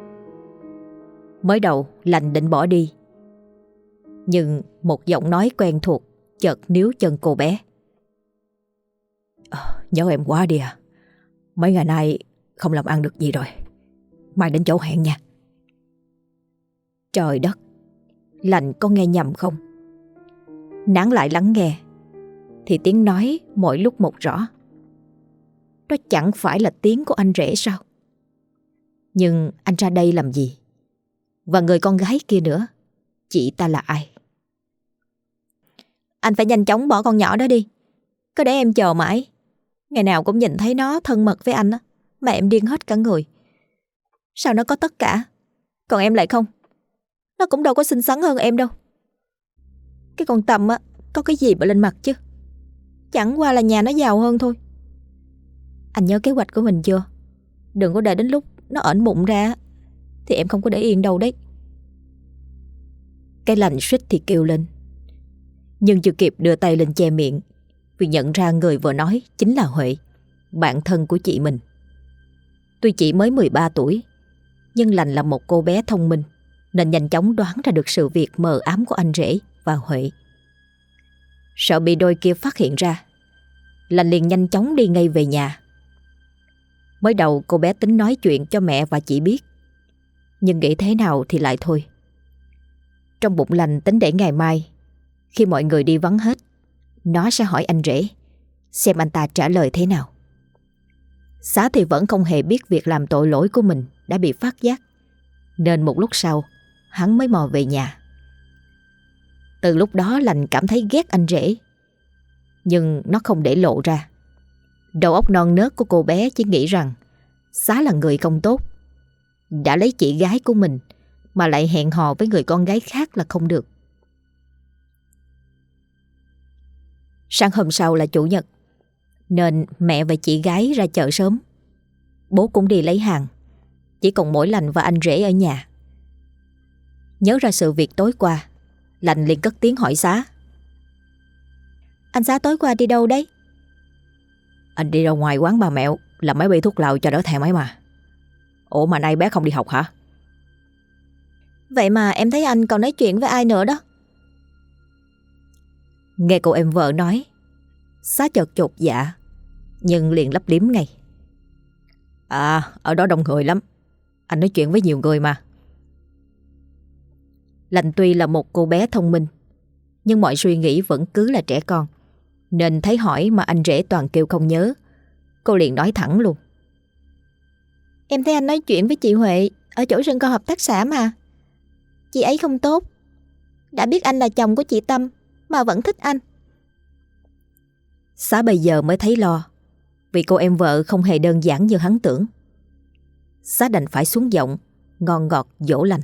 Mới đầu Lành định bỏ đi, nhưng một giọng nói quen thuộc chợt níu chân cô bé. Nhớ em quá đi à. Mấy ngày nay không làm ăn được gì rồi. Mai đến chỗ hẹn nha. Trời đất, Lành có nghe nhầm không? Nán lại lắng nghe thì tiếng nói mỗi lúc một rõ. Đó chẳng phải là tiếng của anh rể sao? Nhưng anh ra đây làm gì? Và người con gái kia nữa, chị ta là ai? Anh phải nhanh chóng bỏ con nhỏ đó đi. Cứ để em chờ mãi, ngày nào cũng nhìn thấy nó thân mật với anh á, mà em điên hết cả người. Sao nó có tất cả, còn em lại không? Nó cũng đâu có xinh xắn hơn em đâu. Cái con Tâm á, có cái gì mà lên mặt chứ? Chẳng qua là nhà nó giàu hơn thôi. Anh nhớ kế hoạch của mình chưa? Đừng có để đến lúc nó ẩn bụng ra thì em không có để yên đâu đấy. Cái Lành suýt thì kêu lên, nhưng chưa kịp đưa tay lên che miệng vì nhận ra người vừa nói chính là Huệ, bạn thân của chị mình. Tuy chị mới 13 tuổi, nhưng Lành là một cô bé thông minh nên nhanh chóng đoán ra được sự việc mờ ám của anh rể và Huệ. Sợ bị đôi kia phát hiện ra, Lành liền nhanh chóng đi ngay về nhà. Mới đầu cô bé tính nói chuyện cho mẹ và chị biết, nhưng nghĩ thế nào thì lại thôi. Trong bụng Lành tính để ngày mai, khi mọi người đi vắng hết, nó sẽ hỏi anh rể, xem anh ta trả lời thế nào. Xá thì vẫn không hề biết việc làm tội lỗi của mình đã bị phát giác, nên một lúc sau hắn mới mò về nhà. Từ lúc đó Lành cảm thấy ghét anh rể, nhưng nó không để lộ ra. Đầu óc non nớt của cô bé chỉ nghĩ rằng Xá là người không tốt, đã lấy chị gái của mình mà lại hẹn hò với người con gái khác là không được. Sáng hôm sau là chủ nhật, nên mẹ và chị gái ra chợ sớm. Bố cũng đi lấy hàng, chỉ còn mỗi Lành và anh rể ở nhà. Nhớ ra sự việc tối qua, Lành liền cất tiếng hỏi Xá. Anh Xá tối qua đi đâu đấy? Anh đi ra ngoài quán bà Mẹo làm mấy bi thuốc lào cho đỡ thèm ấy mà. Ủa mà nay bé không đi học hả? Vậy mà em thấy anh còn nói chuyện với ai nữa đó. Nghe cô em vợ nói, Xá chợt chột dạ, nhưng liền lấp liếm ngay. À, ở đó đông người lắm, anh nói chuyện với nhiều người mà. Lành tuy là một cô bé thông minh, nhưng mọi suy nghĩ vẫn cứ là trẻ con, nên thấy hỏi mà anh rể toàn kêu không nhớ. Cô liền nói thẳng luôn. Em thấy anh nói chuyện với chị Huệ ở chỗ sân kho hợp tác xã mà. Chị ấy không tốt, đã biết anh là chồng của chị Tâm mà vẫn thích anh. Xá bây giờ mới thấy lo, vì cô em vợ không hề đơn giản như hắn tưởng. Xá đành phải xuống giọng ngon ngọt dỗ Lành.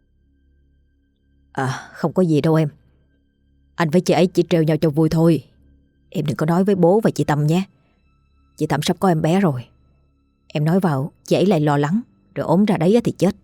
À, không có gì đâu em. Anh với chị ấy chỉ trêu nhau cho vui thôi. Em đừng có nói với bố và chị Tâm nhé. Chị Tâm sắp có em bé rồi. Em nói vào chị ấy lại lo lắng, rồi ốm ra đấy thì chết.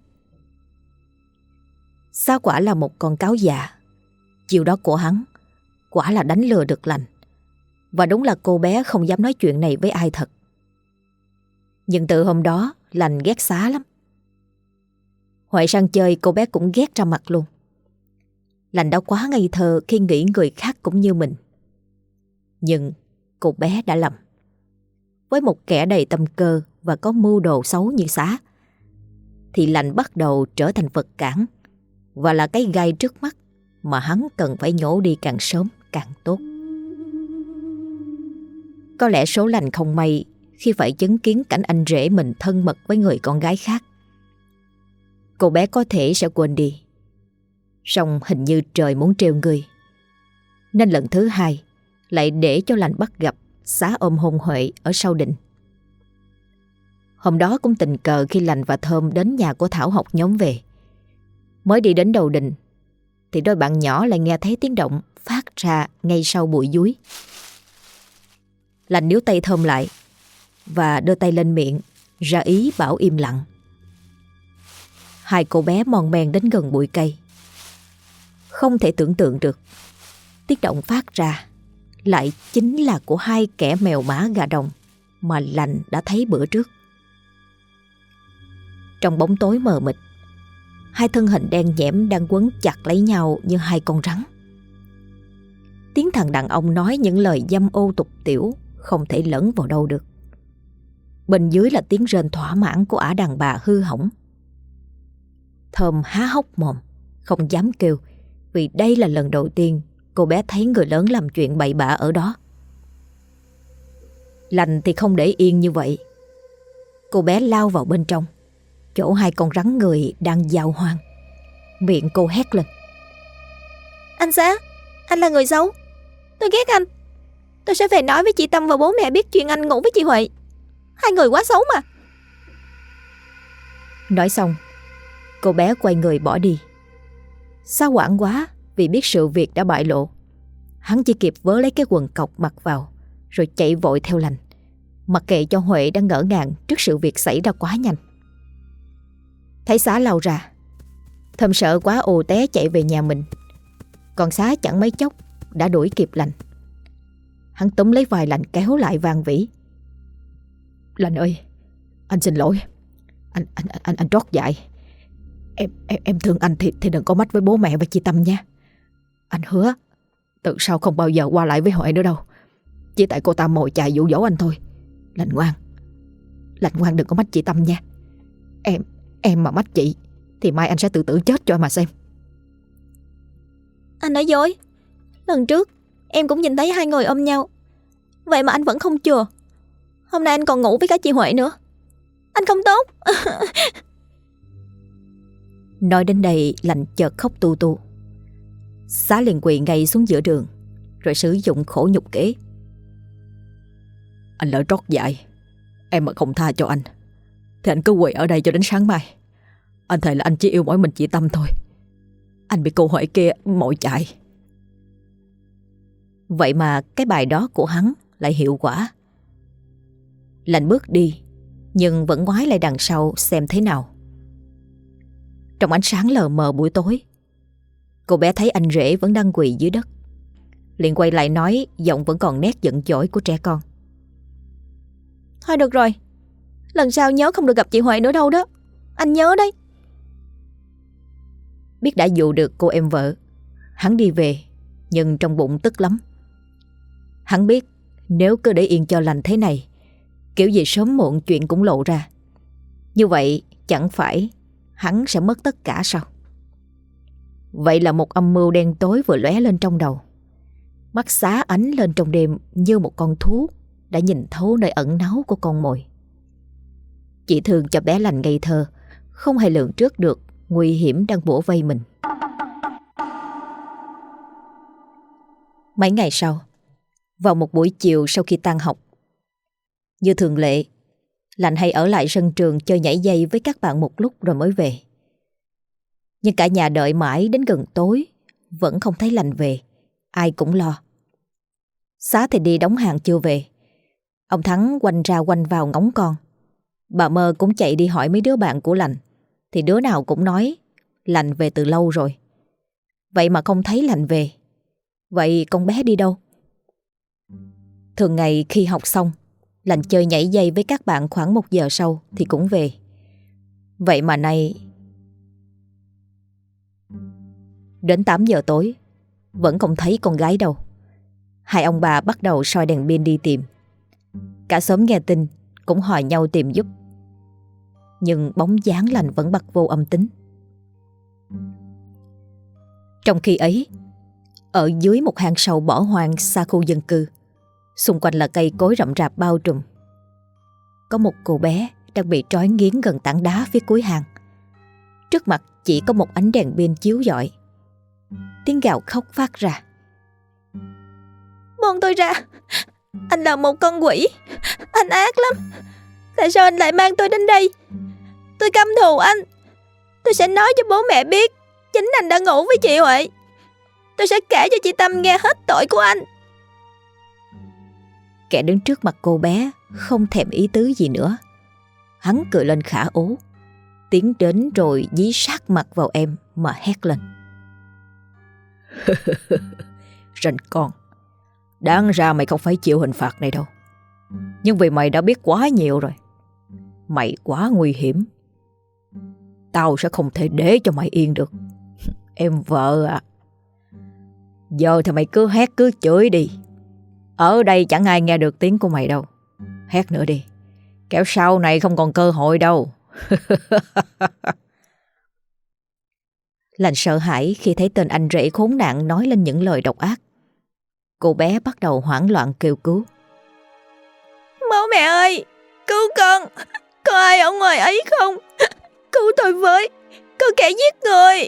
Xá quả là một con cáo già. Chiều đó của hắn quả là đánh lừa được Lành. Và đúng là cô bé không dám nói chuyện này với ai thật. Nhưng từ hôm đó Lành ghét Xá lắm. Huệ sang chơi cô bé cũng ghét ra mặt luôn. Lành đã quá ngây thơ khi nghĩ người khác cũng như mình. Nhưng cô bé đã lầm. Với một kẻ đầy tâm cơ và có mưu đồ xấu như Xá, thì Lành bắt đầu trở thành vật cản, và là cái gai trước mắt mà hắn cần phải nhổ đi càng sớm càng tốt. Có lẽ số Lành không may khi phải chứng kiến cảnh anh rể mình thân mật với người con gái khác. Cô bé có thể sẽ quên đi, song hình như trời muốn trêu người, nên lần thứ hai lại để cho Lành bắt gặp Xá ôm hôn Huệ ở sau đình. Hôm đó cũng tình cờ khi Lành và Thơm đến nhà của Thảo học nhóm về. Mới đi đến đầu đình thì đôi bạn nhỏ lại nghe thấy tiếng động phát ra ngay sau bụi dúi. Lành níu tay Thơm lại và đưa tay lên miệng, ra ý bảo im lặng. Hai cô bé mon men đến gần bụi cây. Không thể tưởng tượng được tiếng động phát ra lại chính là của hai kẻ mèo mã gà đồng mà Lành đã thấy bữa trước. Trong bóng tối mờ mịt, hai thân hình đen nhẽm đang quấn chặt lấy nhau như hai con rắn. Tiếng thằng đàn ông nói những lời dâm ô tục tiểu không thể lẫn vào đâu được. Bên dưới là tiếng rên thỏa mãn của ả đàn bà hư hỏng. Thơm há hốc mồm, không dám kêu, vì đây là lần đầu tiên cô bé thấy người lớn làm chuyện bậy bạ ở đó. Lành thì không để yên như vậy. Cô bé lao vào bên trong, chỗ hai con rắn người đang giao hoang. Miệng cô hét lên: Anh Xá, anh là người xấu. Tôi ghét anh. Tôi sẽ về nói với chị Tâm và bố mẹ biết chuyện anh ngủ với chị Huệ. Hai người quá xấu mà. Nói xong, cô bé quay người bỏ đi. Xá hoảng quá vì biết sự việc đã bại lộ. Hắn chỉ kịp vớ lấy cái quần cộc mặc vào rồi chạy vội theo Lành, mặc kệ cho Huệ đang ngỡ ngàng trước sự việc xảy ra quá nhanh. Thấy Xá lao ra, Thơm sợ quá ồ té chạy về nhà mình. Còn Xá chẳng mấy chốc đã đuổi kịp Lành. Hắn túm lấy vai Lành kéo lại van vỉ: Lành ơi, anh xin lỗi. Anh trót dại. Em thương anh thì đừng có mách với bố mẹ và chị Tâm nha. Anh hứa từ sau không bao giờ qua lại với Huệ nữa đâu. Chỉ tại cô ta mồi chài dụ dỗ anh thôi. Lành ngoan đừng có mách chị Tâm nha. Em mà mách chị thì mai anh sẽ tự tử chết cho mà xem. Anh nói dối. Lần trước em cũng nhìn thấy hai người ôm nhau. Vậy mà anh vẫn không chừa. Hôm nay anh còn ngủ với cả chị Huệ nữa. Anh không tốt. Nói đến đây, Lành chợt khóc tu tu. Xá liền quỳ ngay xuống giữa đường rồi sử dụng khổ nhục kế: Anh lỡ trót dại. Em mà không tha cho anh thì anh cứ quỳ ở đây cho đến sáng mai. Anh thề là anh chỉ yêu mỗi mình chị Tâm thôi. Anh bị cô Huệ kia mồi chài. Vậy mà cái bài đó của hắn lại hiệu quả. Lành bước đi nhưng vẫn ngoái lại đằng sau xem thế nào. Trong ánh sáng lờ mờ buổi tối, cô bé thấy anh rể vẫn đang quỳ dưới đất, liền quay lại nói, giọng vẫn còn nét giận dỗi của trẻ con: Thôi được rồi, lần sau nhớ không được gặp chị Huệ nữa đâu đó. Anh nhớ đấy. Biết đã dụ được cô em vợ, hắn đi về, nhưng trong bụng tức lắm. Hắn biết nếu cứ để yên cho Lành thế này, kiểu gì sớm muộn chuyện cũng lộ ra. Như vậy chẳng phải hắn sẽ mất tất cả sao? Vậy là một âm mưu đen tối vừa lóe lên trong đầu. Mắt Xá ánh lên trong đêm như một con thú đã nhìn thấu nơi ẩn náu của con mồi. Chị thương cho bé Lành ngây thơ, không hề lường trước được nguy hiểm đang bủa vây mình. Mấy ngày sau, vào một buổi chiều sau khi tan học, như thường lệ, Lành hay ở lại sân trường chơi nhảy dây với các bạn một lúc rồi mới về. Nhưng cả nhà đợi mãi đến gần tối vẫn không thấy Lành về. Ai cũng lo. Xá thì đi đóng hàng chưa về. Ông Thắng quanh ra quanh vào ngóng con. Bà Mơ cũng chạy đi hỏi mấy đứa bạn của Lành, thì đứa nào cũng nói Lành về từ lâu rồi. Vậy mà không thấy Lành về. Vậy con bé đi đâu? Thường ngày khi học xong, Lành chơi nhảy dây với các bạn khoảng 1 giờ sau thì cũng về. Vậy mà nay đến 8 giờ tối vẫn không thấy con gái đâu. Hai ông bà bắt đầu soi đèn pin đi tìm. Cả xóm nghe tin cũng hò nhau tìm giúp. Nhưng bóng dáng Lành vẫn bặt vô âm tính. Trong khi ấy, ở dưới một hang sâu bỏ hoang xa khu dân cư, Xung quanh là cây cối rậm rạp bao trùm. Có một cô bé đang bị trói nghiến gần tảng đá phía cuối hang. Trước mặt chỉ có một ánh đèn pin chiếu rọi. Tiếng gào khóc phát ra. Buông tôi ra. Anh là một con quỷ. Anh ác lắm. Tại sao anh lại mang tôi đến đây? Tôi căm thù anh. Tôi sẽ nói cho bố mẹ biết chính anh đã ngủ với chị Huệ. Tôi sẽ kể cho chị Tâm nghe hết tội của anh. Kẻ đứng trước mặt cô bé không thèm ý tứ gì nữa. Hắn cười lên khả ố, tiến đến rồi dí sát mặt vào em mà hét lên. Ranh con, đáng ra mày không phải chịu hình phạt này đâu. Nhưng vì mày đã biết quá nhiều rồi. Mày quá nguy hiểm. Tao sẽ không thể để cho mày yên được. Em vợ à, giờ thì mày cứ hét cứ chửi đi. Ở đây chẳng ai nghe được tiếng của mày đâu. Hét nữa đi, kẻo sau này không còn cơ hội đâu. Lành sợ hãi khi thấy tên anh rể khốn nạn nói lên những lời độc ác. Cô bé bắt đầu hoảng loạn kêu cứu. Bố mẹ ơi, cứu con. Có ai ở ngoài ấy không? Cứu tôi với, có kẻ giết người.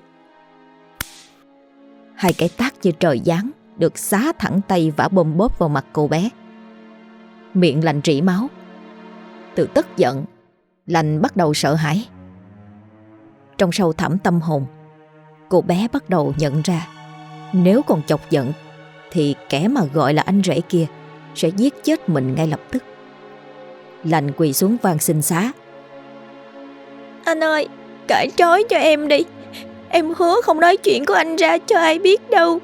Hai cái tát như trời giáng được xá thẳng tay vả bôm bốp vào mặt cô bé. Miệng Lành rỉ máu. Từ tức giận, Lành bắt đầu sợ hãi. Trong sâu thẳm tâm hồn, cô bé bắt đầu nhận ra nếu còn chọc giận thì kẻ mà gọi là anh rể kia sẽ giết chết mình ngay lập tức. Lành quỳ xuống van xin xá. Anh ơi, cởi trói cho em đi. Em hứa không nói chuyện của anh ra cho ai biết đâu.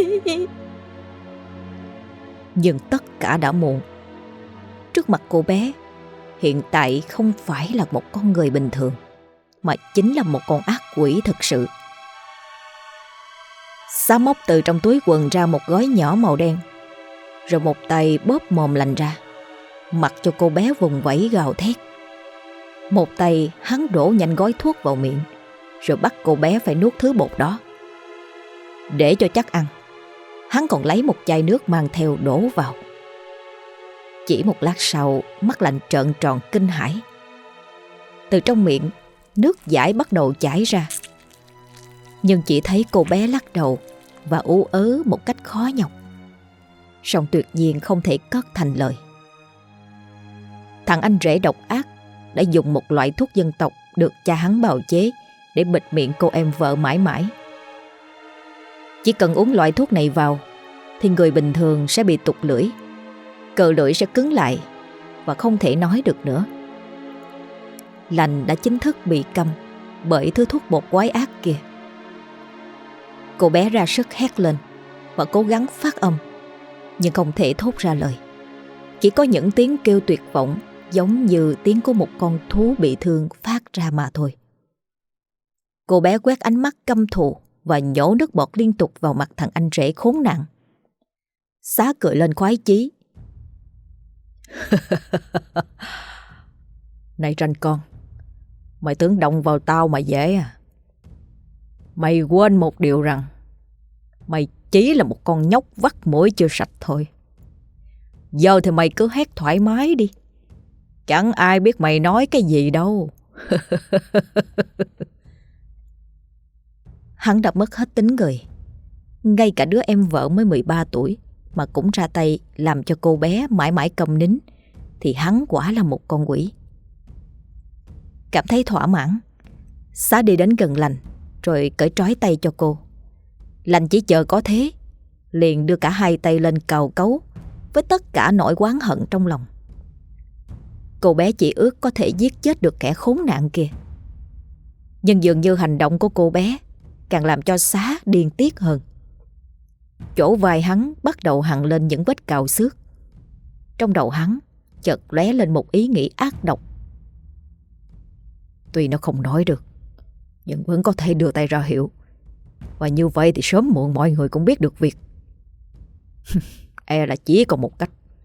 Nhưng tất cả đã muộn. Trước mặt cô bé hiện tại không phải là một con người bình thường, mà chính là một con ác quỷ thực sự. Xá móc từ trong túi quần ra một gói nhỏ màu đen, rồi một tay bóp mồm Lành ra, mặc cho cô bé vùng vẫy gào thét. Một tay hắn đổ nhanh gói thuốc vào miệng, rồi bắt cô bé phải nuốt thứ bột đó. Để cho chắc ăn, hắn còn lấy một chai nước mang theo đổ vào. Chỉ một lát sau, mắt Lành trợn tròn kinh hãi. Từ trong miệng, nước dãi bắt đầu chảy ra. Nhưng chỉ thấy cô bé lắc đầu và ú ớ một cách khó nhọc. Song tuyệt nhiên không thể cất thành lời. Thằng anh rể độc ác đã dùng một loại thuốc dân tộc được cha hắn bào chế để bịt miệng cô em vợ mãi mãi. Chỉ cần uống loại thuốc này vào thì người bình thường sẽ bị tụt lưỡi, cờ lưỡi sẽ cứng lại và không thể nói được nữa. Lành đã chính thức bị câm bởi thứ thuốc bột quái ác kia. Cô bé ra sức hét lên và cố gắng phát âm, nhưng không thể thốt ra lời. Chỉ có những tiếng kêu tuyệt vọng giống như tiếng của một con thú bị thương phát ra mà thôi. Cô bé quét ánh mắt căm thù và nhổ nước bọt liên tục vào mặt thằng anh rể khốn nạn. Xá cười lên khoái chí. Này Ranh con, mày tưởng động vào tao mà dễ à? Mày quên một điều rằng mày chỉ là một con nhóc vắt mũi chưa sạch thôi. Giờ thì mày cứ hét thoải mái đi. Chẳng ai biết mày nói cái gì đâu. Hắn đã mất hết tính người. Ngay cả đứa em vợ mới 13 tuổi mà cũng ra tay làm cho cô bé mãi mãi câm nín, thì hắn quả là một con quỷ. Cảm thấy thỏa mãn, Xá đi đến gần Lành rồi cởi trói tay cho cô. Lành chỉ chờ có thế, liền đưa cả hai tay lên cào cấu với tất cả nỗi oán hận trong lòng. Cô bé chỉ ước có thể giết chết được kẻ khốn nạn kia. Nhưng dường như hành động của cô bé càng làm cho Xá điên tiết hơn. Chỗ vai hắn bắt đầu hằn lên những vết cào xước. Trong đầu hắn chợt lóe lên một ý nghĩ ác độc. Tuy nó không nói được, nhưng vẫn có thể đưa tay ra hiệu. Và như vậy thì sớm muộn mọi người cũng biết được việc. E là chỉ còn một cách.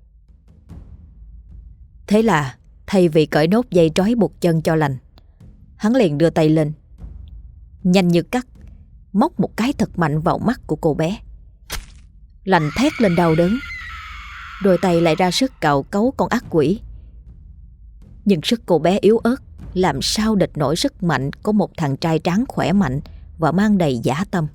Thế là thay vì cởi nốt dây trói buộc chân cho Lành, hắn liền đưa tay lên, nhanh như cắt móc một cái thật mạnh vào mắt của cô bé. Lành thét lên đau đớn. đôi tay lại ra sức cào cấu con ác quỷ. Nhưng sức cô bé yếu ớt làm sao địch nổi sức mạnh của một thằng trai tráng khỏe mạnh và mang đầy dã tâm.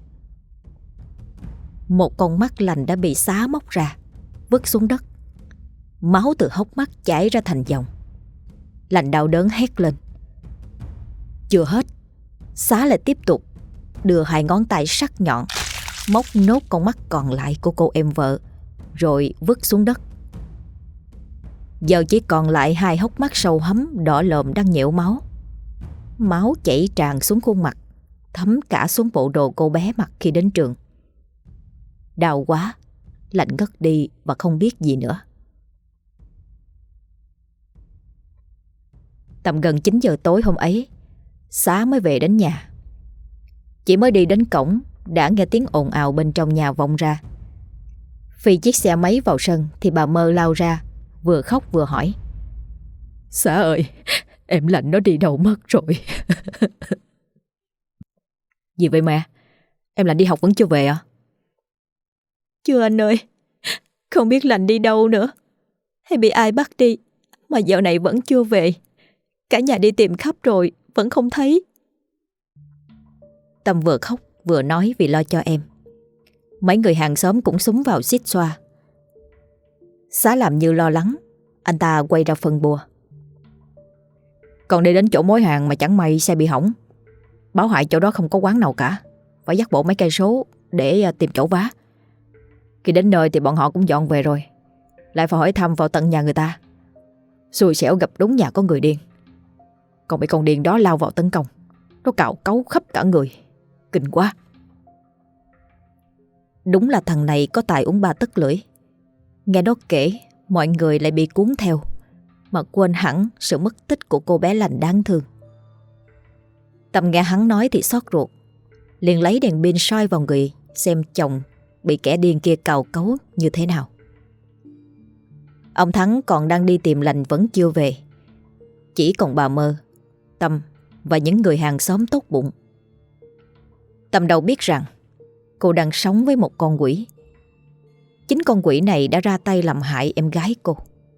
Một con mắt lành đã bị xá móc ra, vứt xuống đất. Máu từ hốc mắt chảy ra thành dòng. Lành đau đớn hét lên. Chưa hết, xá lại tiếp tục đưa hai ngón tay sắc nhọn móc nốt con mắt còn lại của cô em vợ, rồi vứt xuống đất. Giờ chỉ còn lại hai hốc mắt sâu hắm đỏ lòm đang nhễu máu. Máu chảy tràn xuống khuôn mặt, thấm cả xuống bộ đồ cô bé mặc khi đến trường. Đau quá, Lạnh ngất đi và không biết gì nữa. Tầm gần 9 giờ tối hôm ấy, Xá mới về đến nhà. Chỉ mới đi đến cổng đã nghe tiếng ồn ào bên trong nhà vọng ra. Phi chiếc xe máy vào sân thì bà Mơ lao ra, vừa khóc vừa hỏi: Xá ơi, em Lạnh nó đi đâu mất rồi? Gì vậy mẹ? Em Lạnh đi học vẫn chưa về à? Chưa anh ơi, không biết Lạnh đi đâu nữa, hay bị ai bắt đi mà giờ này vẫn chưa về. Cả nhà đi tìm khắp rồi vẫn không thấy. Tâm vừa khóc vừa nói vì lo cho em. Mấy người hàng xóm cũng xúm vào xít xoa. Xá làm như lo lắng, anh ta quay ra phân bua: Còn đi đến chỗ mối hàng mà chẳng may xe bị hỏng. Báo hại chỗ đó không có quán nào cả, phải dắt bộ mấy cây số để tìm chỗ vá. Khi đến nơi thì bọn họ cũng dọn về rồi, lại phải hỏi thăm vào tận nhà người ta. Xui xẻo gặp đúng nhà có người điên. Còn bị con điên đó lao vào tấn công. Nó cào cấu khắp cả người, kinh quá. Đúng là thằng này có tài uống 3 tấc lưỡi. Nghe nó kể, mọi người lại bị cuốn theo, mà quên hẳn sự mất tích của cô bé Lành đáng thương. Tâm nghe hắn nói thì xót ruột, liền lấy đèn pin soi vào người xem chồng bị kẻ điên kia cào cấu như thế nào. Ông Thắng còn đang đi tìm Lành vẫn chưa về. Chỉ còn bà Mơ, Tâm và những người hàng xóm tốt bụng. Tâm đâu biết rằng cô đang sống với một con quỷ. Chính con quỷ này đã ra tay làm hại em gái cô.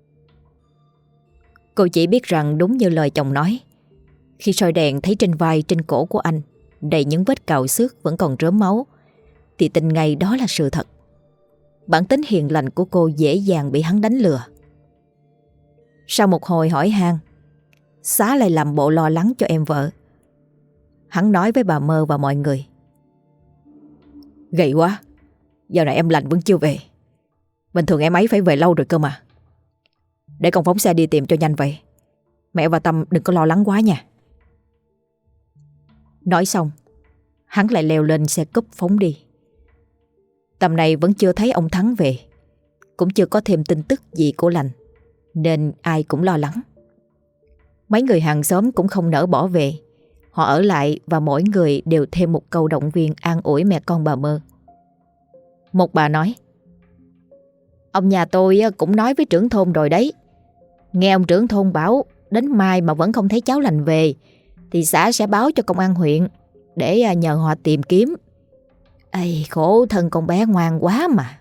Cô chỉ biết rằng đúng như lời chồng nói, khi soi đèn thấy trên vai trên cổ của anh đầy những vết cào xước vẫn còn rớm máu, thì tin ngay đó là sự thật. Bản tính hiền lành của cô dễ dàng bị hắn đánh lừa. Sau một hồi hỏi han, Xá lại làm bộ lo lắng cho em vợ. Hắn nói với bà Mơ và mọi người: Gầy quá, giờ này em Lành vẫn chưa về. Bình thường em ấy phải về lâu rồi cơ mà. Để con phóng xe đi tìm cho nhanh vậy. Mẹ và Tâm đừng có lo lắng quá nha. Nói xong, hắn lại leo lên xe cúp phóng đi. Tầm này vẫn chưa thấy ông Thắng về, cũng chưa có thêm tin tức gì của Lành, nên ai cũng lo lắng. Mấy người hàng xóm cũng không nỡ bỏ về. Họ ở lại và mỗi người đều thêm một câu động viên an ủi mẹ con bà Mơ. Một bà nói: Ông nhà tôi cũng nói với trưởng thôn rồi đấy. Nghe ông trưởng thôn bảo đến mai mà vẫn không thấy cháu Lành về thì xã sẽ báo cho công an huyện để nhờ họ tìm kiếm. Ây, khổ thân con bé ngoan quá mà.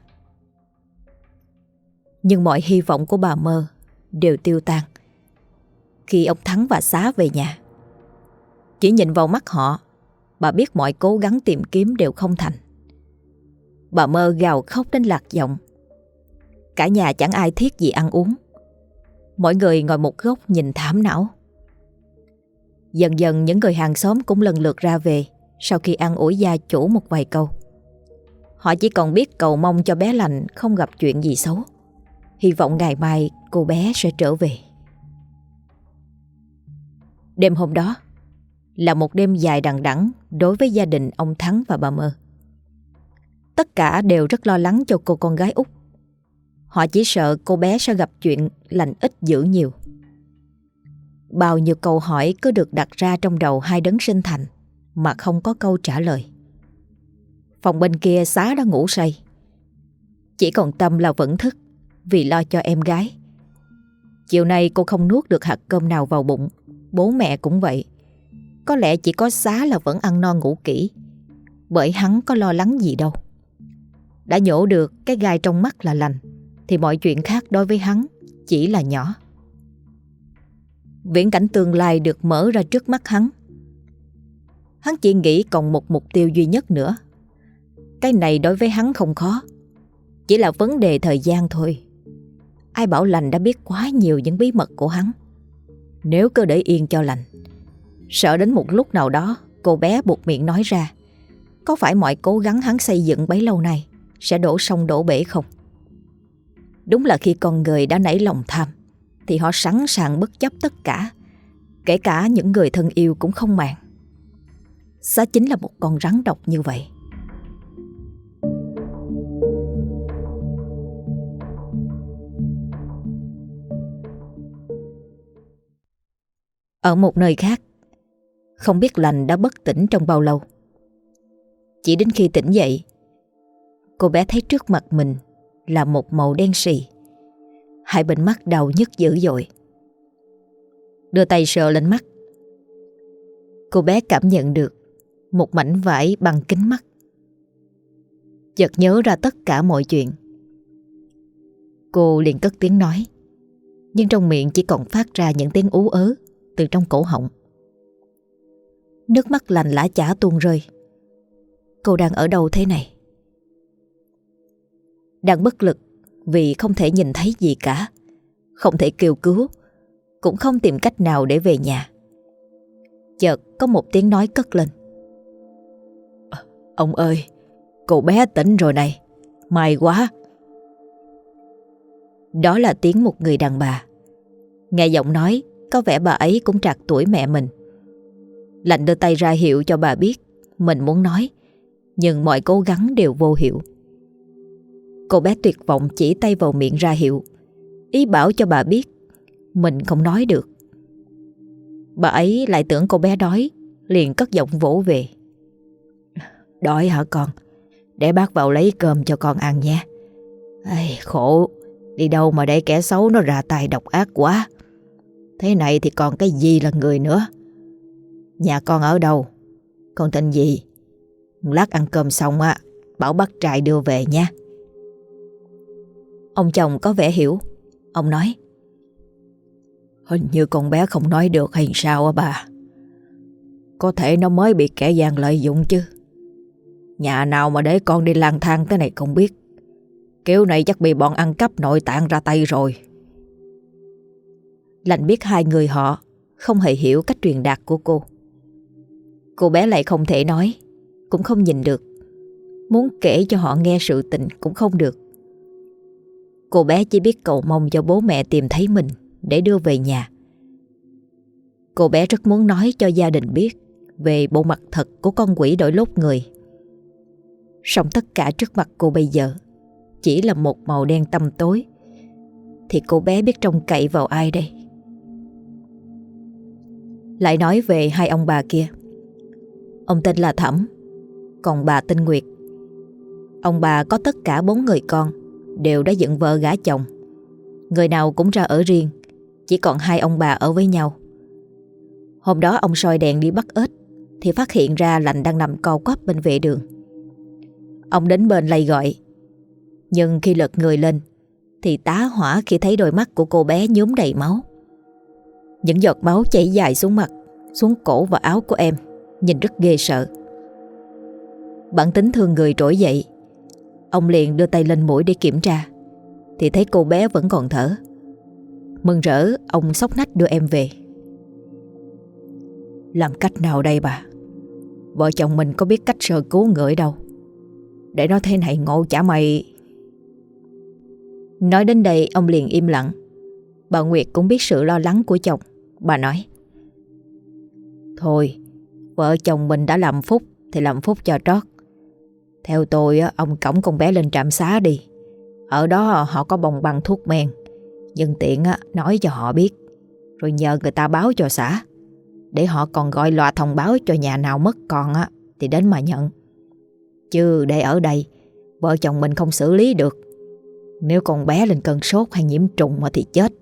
Nhưng mọi hy vọng của bà Mơ đều tiêu tan khi ông Thắng và Xá về nhà. Chỉ nhìn vào mắt họ, bà biết mọi cố gắng tìm kiếm đều không thành. Bà Mơ gào khóc đến lạc giọng. Cả nhà chẳng ai thiết gì ăn uống. Mỗi người ngồi một góc nhìn thảm não. Dần dần những người hàng xóm cũng lần lượt ra về sau khi an ủi gia chủ một vài câu. Họ chỉ còn biết cầu mong cho bé Lành không gặp chuyện gì xấu, hy vọng ngày mai cô bé sẽ trở về. Đêm hôm đó là một đêm dài đằng đẵng đối với gia đình ông Thắng và bà Mơ. Tất cả đều rất lo lắng cho cô con gái út. Họ chỉ sợ cô bé sẽ gặp chuyện lành ít dữ nhiều. Bao nhiêu câu hỏi cứ được đặt ra trong đầu hai đấng sinh thành mà không có câu trả lời. Phòng bên kia Xá đã ngủ say. Chỉ còn Tâm là vẫn thức vì lo cho em gái. Chiều nay cô không nuốt được hạt cơm nào vào bụng. Bố mẹ cũng vậy. Có lẽ chỉ có Xá là vẫn ăn no ngủ kỹ, bởi hắn có lo lắng gì đâu. Đã nhổ được cái gai trong mắt là lành thì mọi chuyện khác đối với hắn chỉ là nhỏ. Viễn cảnh tương lai được mở ra trước mắt hắn. Hắn chỉ nghĩ còn một mục tiêu duy nhất nữa. Cái này đối với hắn không khó, chỉ là vấn đề thời gian thôi. Ai bảo Lành đã biết quá nhiều những bí mật của hắn. Nếu cứ để yên cho Lành, sợ đến một lúc nào đó cô bé buột miệng nói ra, có phải mọi cố gắng hắn xây dựng bấy lâu nay sẽ đổ sông đổ bể không? Đúng là khi con người đã nảy lòng tham thì họ sẵn sàng bất chấp tất cả, kể cả những người thân yêu cũng không màng. Đó chính là một con rắn độc như vậy. Ở một nơi khác, không biết Lành đã bất tỉnh trong bao lâu. Chỉ đến khi tỉnh dậy, cô bé thấy trước mặt mình là một màu đen sì. Hai bên mắt đau nhức dữ dội. Đưa tay sờ lên mắt, cô bé cảm nhận được một mảnh vải bằng kính mắt. Chợt nhớ ra tất cả mọi chuyện. Cô liền cất tiếng nói, nhưng trong miệng chỉ còn phát ra những tiếng ú ớ từ trong cổ họng. Nước mắt Lành lã chã tuôn rơi. Cô đang ở đâu thế này? Đang bất lực vì không thể nhìn thấy gì cả, không thể kêu cứu, cũng không tìm cách nào để về nhà. Chợt có một tiếng nói cất lên. Ông ơi, cô bé tỉnh rồi này, may quá. Đó là tiếng một người đàn bà. Nghe giọng nói, có vẻ bà ấy cũng trạc tuổi mẹ mình. Lành đưa tay ra hiệu cho bà biết mình muốn nói, nhưng mọi cố gắng đều vô hiệu. Cô bé tuyệt vọng chỉ tay vào miệng ra hiệu, ý bảo cho bà biết mình không nói được. Bà ấy lại tưởng cô bé đói, liền cất giọng vỗ về. Đói hả con? Để bác vào lấy cơm cho con ăn nha. Ây, khổ, đi đâu mà để kẻ xấu nó ra tay độc ác quá. Thế này thì còn cái gì là người nữa? Nhà con ở đâu? Con tên gì? Lát ăn cơm xong á, bảo bác trai đưa về nha. Ông chồng có vẻ hiểu. Ông nói, hình như con bé không nói được hay sao á bà? Có thể nó mới bị kẻ gian lợi dụng chứ. Nhà nào mà để con đi lang thang thế này không biết. Kiểu này chắc bị bọn ăn cắp nội tạng ra tay rồi. Lành biết hai người họ không hề hiểu cách truyền đạt của cô. Cô bé lại không thể nói, cũng không nhìn được. Muốn kể cho họ nghe sự tình cũng không được. Cô bé chỉ biết cầu mong cho bố mẹ tìm thấy mình để đưa về nhà. Cô bé rất muốn nói cho gia đình biết về bộ mặt thật của con quỷ đội lốt người. Song tất cả trước mặt cô bây giờ chỉ là một màu đen tăm tối. Thì cô bé biết trông cậy vào ai đây? Lại nói về hai ông bà kia. Ông tên là Thẩm, còn bà tên Nguyệt. Ông bà có tất cả 4 người con, đều đã dựng vợ gả chồng. Người nào cũng ra ở riêng, chỉ còn hai ông bà ở với nhau. Hôm đó ông soi đèn đi bắt ếch thì phát hiện ra Lành đang nằm co quắp bên vệ đường. Ông đến bên lay gọi, nhưng khi lật người lên thì tá hỏa khi thấy đôi mắt của cô bé nhuốm đầy máu. Những giọt máu chảy dài xuống mặt, xuống cổ và áo của em, nhìn rất ghê sợ. Bản tính thương người trỗi dậy. Ông liền đưa tay lên mũi để kiểm tra thì thấy cô bé vẫn còn thở. Mừng rỡ, ông xốc nách đưa em về. Làm cách nào đây bà? Vợ chồng mình có biết cách sơ cứu người đâu. Để nó thế này ngộ chả mày. Nói đến đây ông liền im lặng. Bà Nguyệt cũng biết sự lo lắng của chồng. Bà nói, thôi, vợ chồng mình đã làm phúc thì làm phúc cho trót. Theo tôi ông cõng con bé lên trạm xá đi. Ở đó họ có bồng bằng thuốc men. Nhân tiện nói cho họ biết, rồi nhờ người ta báo cho xã, để họ còn gọi loa thông báo cho nhà nào mất con thì đến mà nhận. Chứ để ở đây vợ chồng mình không xử lý được. Nếu con bé lên cơn sốt hay nhiễm trùng thì chết.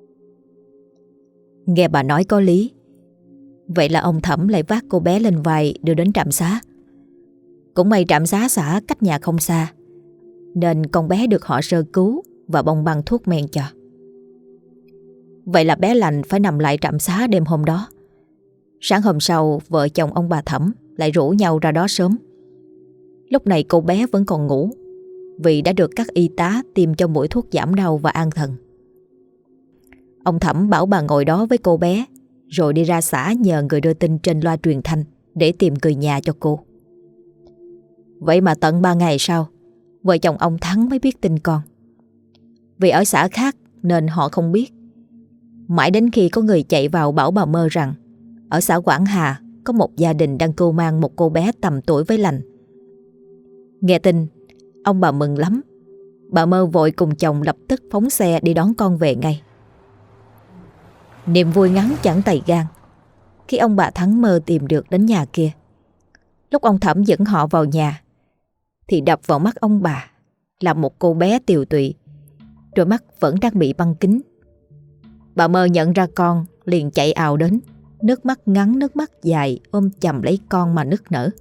Nghe bà nói có lý. Vậy là ông Thẩm lại vác cô bé lên vai đưa đến trạm xá. Cũng may trạm xá xã cách nhà không xa, nên con bé được họ sơ cứu và bông băng thuốc men cho. Vậy là bé Lành phải nằm lại trạm xá đêm hôm đó. Sáng hôm sau, vợ chồng ông bà Thẩm lại rủ nhau ra đó sớm. Lúc này cô bé vẫn còn ngủ, vì đã được các y tá tiêm cho mũi thuốc giảm đau và an thần. Ông Thẩm bảo bà ngồi đó với cô bé, rồi đi ra xã nhờ người đưa tin trên loa truyền thanh để tìm người nhà cho cô. Vậy mà tận 3 ngày sau, vợ chồng ông Thắng mới biết tin con. Vì ở xã khác nên họ không biết. Mãi đến khi có người chạy vào bảo bà Mơ rằng ở xã Quảng Hà có một gia đình đang cưu mang một cô bé tầm tuổi với Lành. Nghe tin, ông bà mừng lắm. Bà Mơ vội cùng chồng lập tức phóng xe đi đón con về ngay. Niềm vui ngắn chẳng tày gan khi ông bà Thắng Mơ tìm được đến nhà kia. Lúc ông Thẩm dẫn họ vào nhà thì đập vào mắt ông bà là một cô bé tiều tụy, đôi mắt vẫn đang bị băng kính. Bà Mơ nhận ra con liền chạy ào đến, nước mắt ngắn nước mắt dài, ôm chầm lấy con mà nức nở.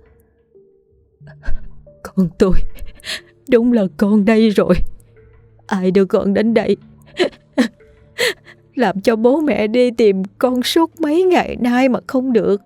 Con tôi, đúng là con đây rồi. Ai đưa con đến đây? Làm cho bố mẹ đi tìm con suốt mấy ngày nay mà không được.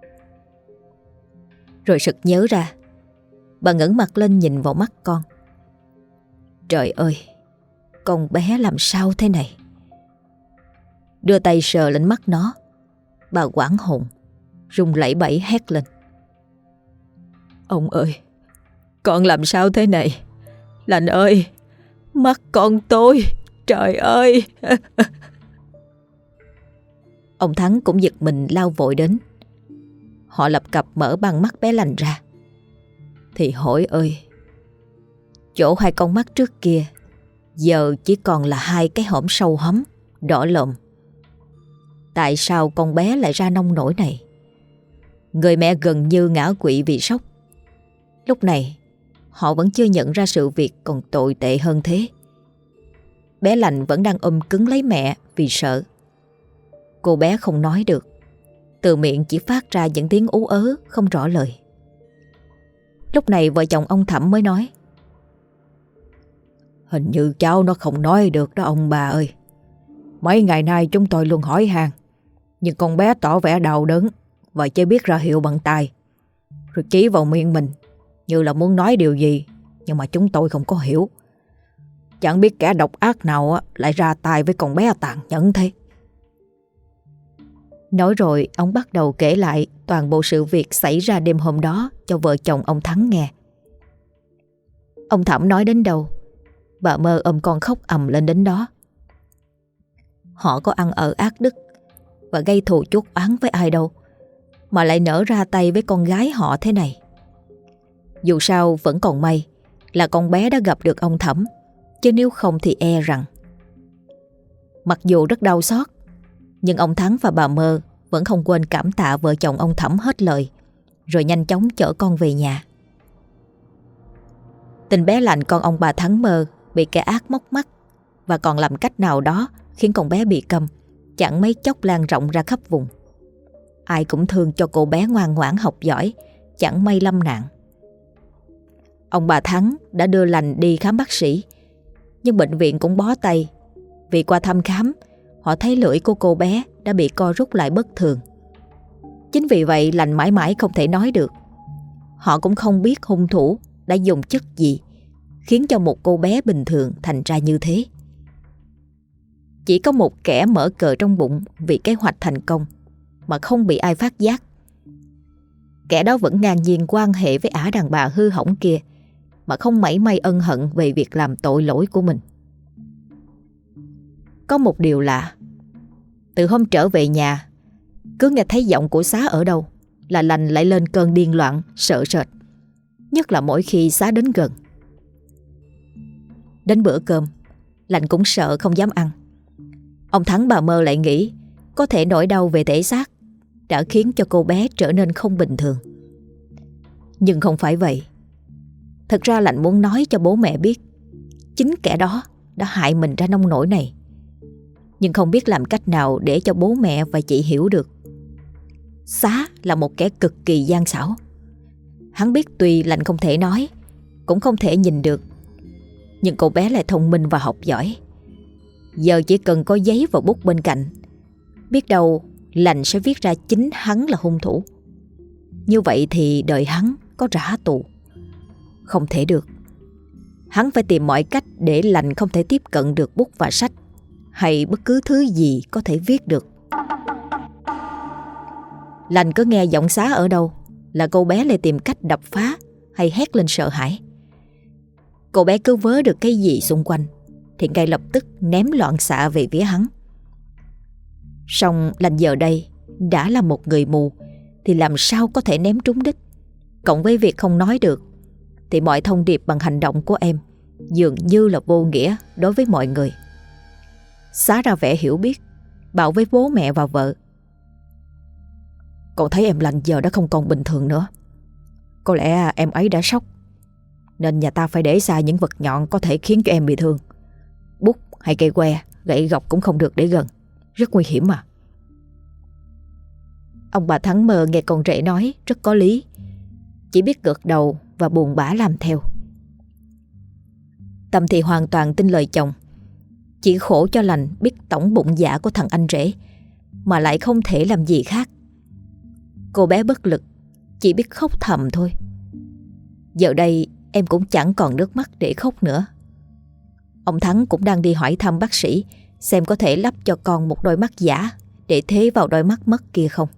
Rồi sực nhớ ra, bà ngẩng mặt lên nhìn vào mắt con. Trời ơi, con bé làm sao thế này? Đưa tay sờ lên mắt nó, bà hoảng hồn, run lẩy bẩy hét lên. Ông ơi, con làm sao thế này? Lành ơi, mắt con tôi, trời ơi! Ông Thắng cũng giật mình lao vội đến. Họ lập cập mở băng mắt bé Lành ra. Thì hỡi ơi, chỗ hai con mắt trước kia giờ chỉ còn là hai cái hõm sâu hóm đỏ lòm. Tại sao con bé lại ra nông nổi này? Người mẹ gần như ngã quỵ vì sốc. Lúc này họ vẫn chưa nhận ra sự việc còn tồi tệ hơn thế. Bé Lành vẫn đang ôm cứng lấy mẹ vì sợ. Cô bé không nói được, từ miệng chỉ phát ra những tiếng ú ớ không rõ lời. Lúc này vợ chồng ông Thẩm mới nói. Hình như cháu nó không nói được đó ông bà ơi. Mấy ngày nay chúng tôi luôn hỏi han, nhưng con bé tỏ vẻ đau đớn và chưa biết ra hiệu bằng tay, rồi chỉ vào miệng mình như là muốn nói điều gì, nhưng mà chúng tôi không có hiểu. Chẳng biết kẻ độc ác nào lại ra tay với con bé tàn nhẫn thế. Nói rồi ông bắt đầu kể lại toàn bộ sự việc xảy ra đêm hôm đó cho vợ chồng ông Thắng nghe. Ông Thẩm nói đến đâu, bà Mơ ôm con khóc ầm lên đến đó. Họ có ăn ở ác đức và gây thù chuốc oán với ai đâu, mà lại nỡ ra tay với con gái họ thế này. Dù sao vẫn còn may là con bé đã gặp được ông Thẩm, chứ nếu không thì e rằng. Mặc dù rất đau xót, nhưng ông Thắng và bà Mơ vẫn không quên cảm tạ vợ chồng ông Thẩm hết lời, rồi nhanh chóng chở con về nhà. Tin bé Lành con ông bà Thắng Mơ bị kẻ ác móc mắt và còn làm cách nào đó khiến con bé bị câm, chẳng mấy chốc lan rộng ra khắp vùng. Ai cũng thương cho cô bé ngoan ngoãn học giỏi, chẳng may lâm nạn. Ông bà Thắng đã đưa Lành đi khám bác sĩ, nhưng bệnh viện cũng bó tay, vì qua thăm khám họ thấy lưỡi của cô bé đã bị co rút lại bất thường. Chính vì vậy Lành mãi mãi không thể nói được. Họ cũng không biết hung thủ đã dùng chất gì khiến cho một cô bé bình thường thành ra như thế. Chỉ có một kẻ mở cờ trong bụng vì kế hoạch thành công mà không bị ai phát giác. Kẻ đó vẫn ngang nhiên quan hệ với ả đàn bà hư hỏng kia mà không mảy may ân hận về việc làm tội lỗi của mình. Có một điều lạ, từ hôm trở về nhà, cứ nghe thấy giọng của Xá ở đâu là Lành lại lên cơn điên loạn, sợ sệt, nhất là mỗi khi Xá đến gần. Đến bữa cơm, Lành cũng sợ không dám ăn. Ông Thắng bà Mơ lại nghĩ có thể nỗi đau về thể xác đã khiến cho cô bé trở nên không bình thường. Nhưng không phải vậy. Thật ra Lành muốn nói cho bố mẹ biết chính kẻ đó đã hại mình ra nông nỗi này, nhưng không biết làm cách nào để cho bố mẹ và chị hiểu được. Xá là một kẻ cực kỳ gian xảo. Hắn biết tuy Lành không thể nói, cũng không thể nhìn được, Nhưng cô bé lại thông minh và học giỏi. Giờ chỉ cần có giấy và bút bên cạnh, biết đâu Lành sẽ viết ra chính hắn là hung thủ. Như vậy thì đời hắn có rã tù. Không thể được. Hắn phải tìm mọi cách để Lành không thể tiếp cận được bút và sách, hay bất cứ thứ gì có thể viết được. Lành cứ nghe giọng Xá ở đâu là cô bé lại tìm cách đập phá hay hét lên sợ hãi. Cô bé cứ vớ được cái gì xung quanh thì ngay lập tức ném loạn xạ về phía hắn. Song Lành giờ đây đã là một người mù thì làm sao có thể ném trúng đích. Cộng với việc không nói được thì mọi thông điệp bằng hành động của em dường như là vô nghĩa đối với mọi người. Xá ra vẻ hiểu biết, bảo với bố mẹ và vợ: "Con thấy em Lành giờ đã không còn bình thường nữa. Có lẽ em ấy đã sốc, nên nhà ta phải để xa những vật nhọn có thể khiến cho em bị thương. Bút hay cây que, gậy gộc cũng không được để gần. Rất nguy hiểm mà." Ông bà Thắng Mơ nghe con rể nói rất có lý, chỉ biết gật đầu và buồn bã làm theo. Tâm thì hoàn toàn tin lời chồng. Chỉ khổ cho Lành biết tổng bụng dạ của thằng anh rể mà lại không thể làm gì khác. Cô bé bất lực, chỉ biết khóc thầm thôi. Giờ đây em cũng chẳng còn nước mắt để khóc nữa. Ông Thắng cũng đang đi hỏi thăm bác sĩ xem có thể lắp cho con một đôi mắt giả để thế vào đôi mắt mất kia không.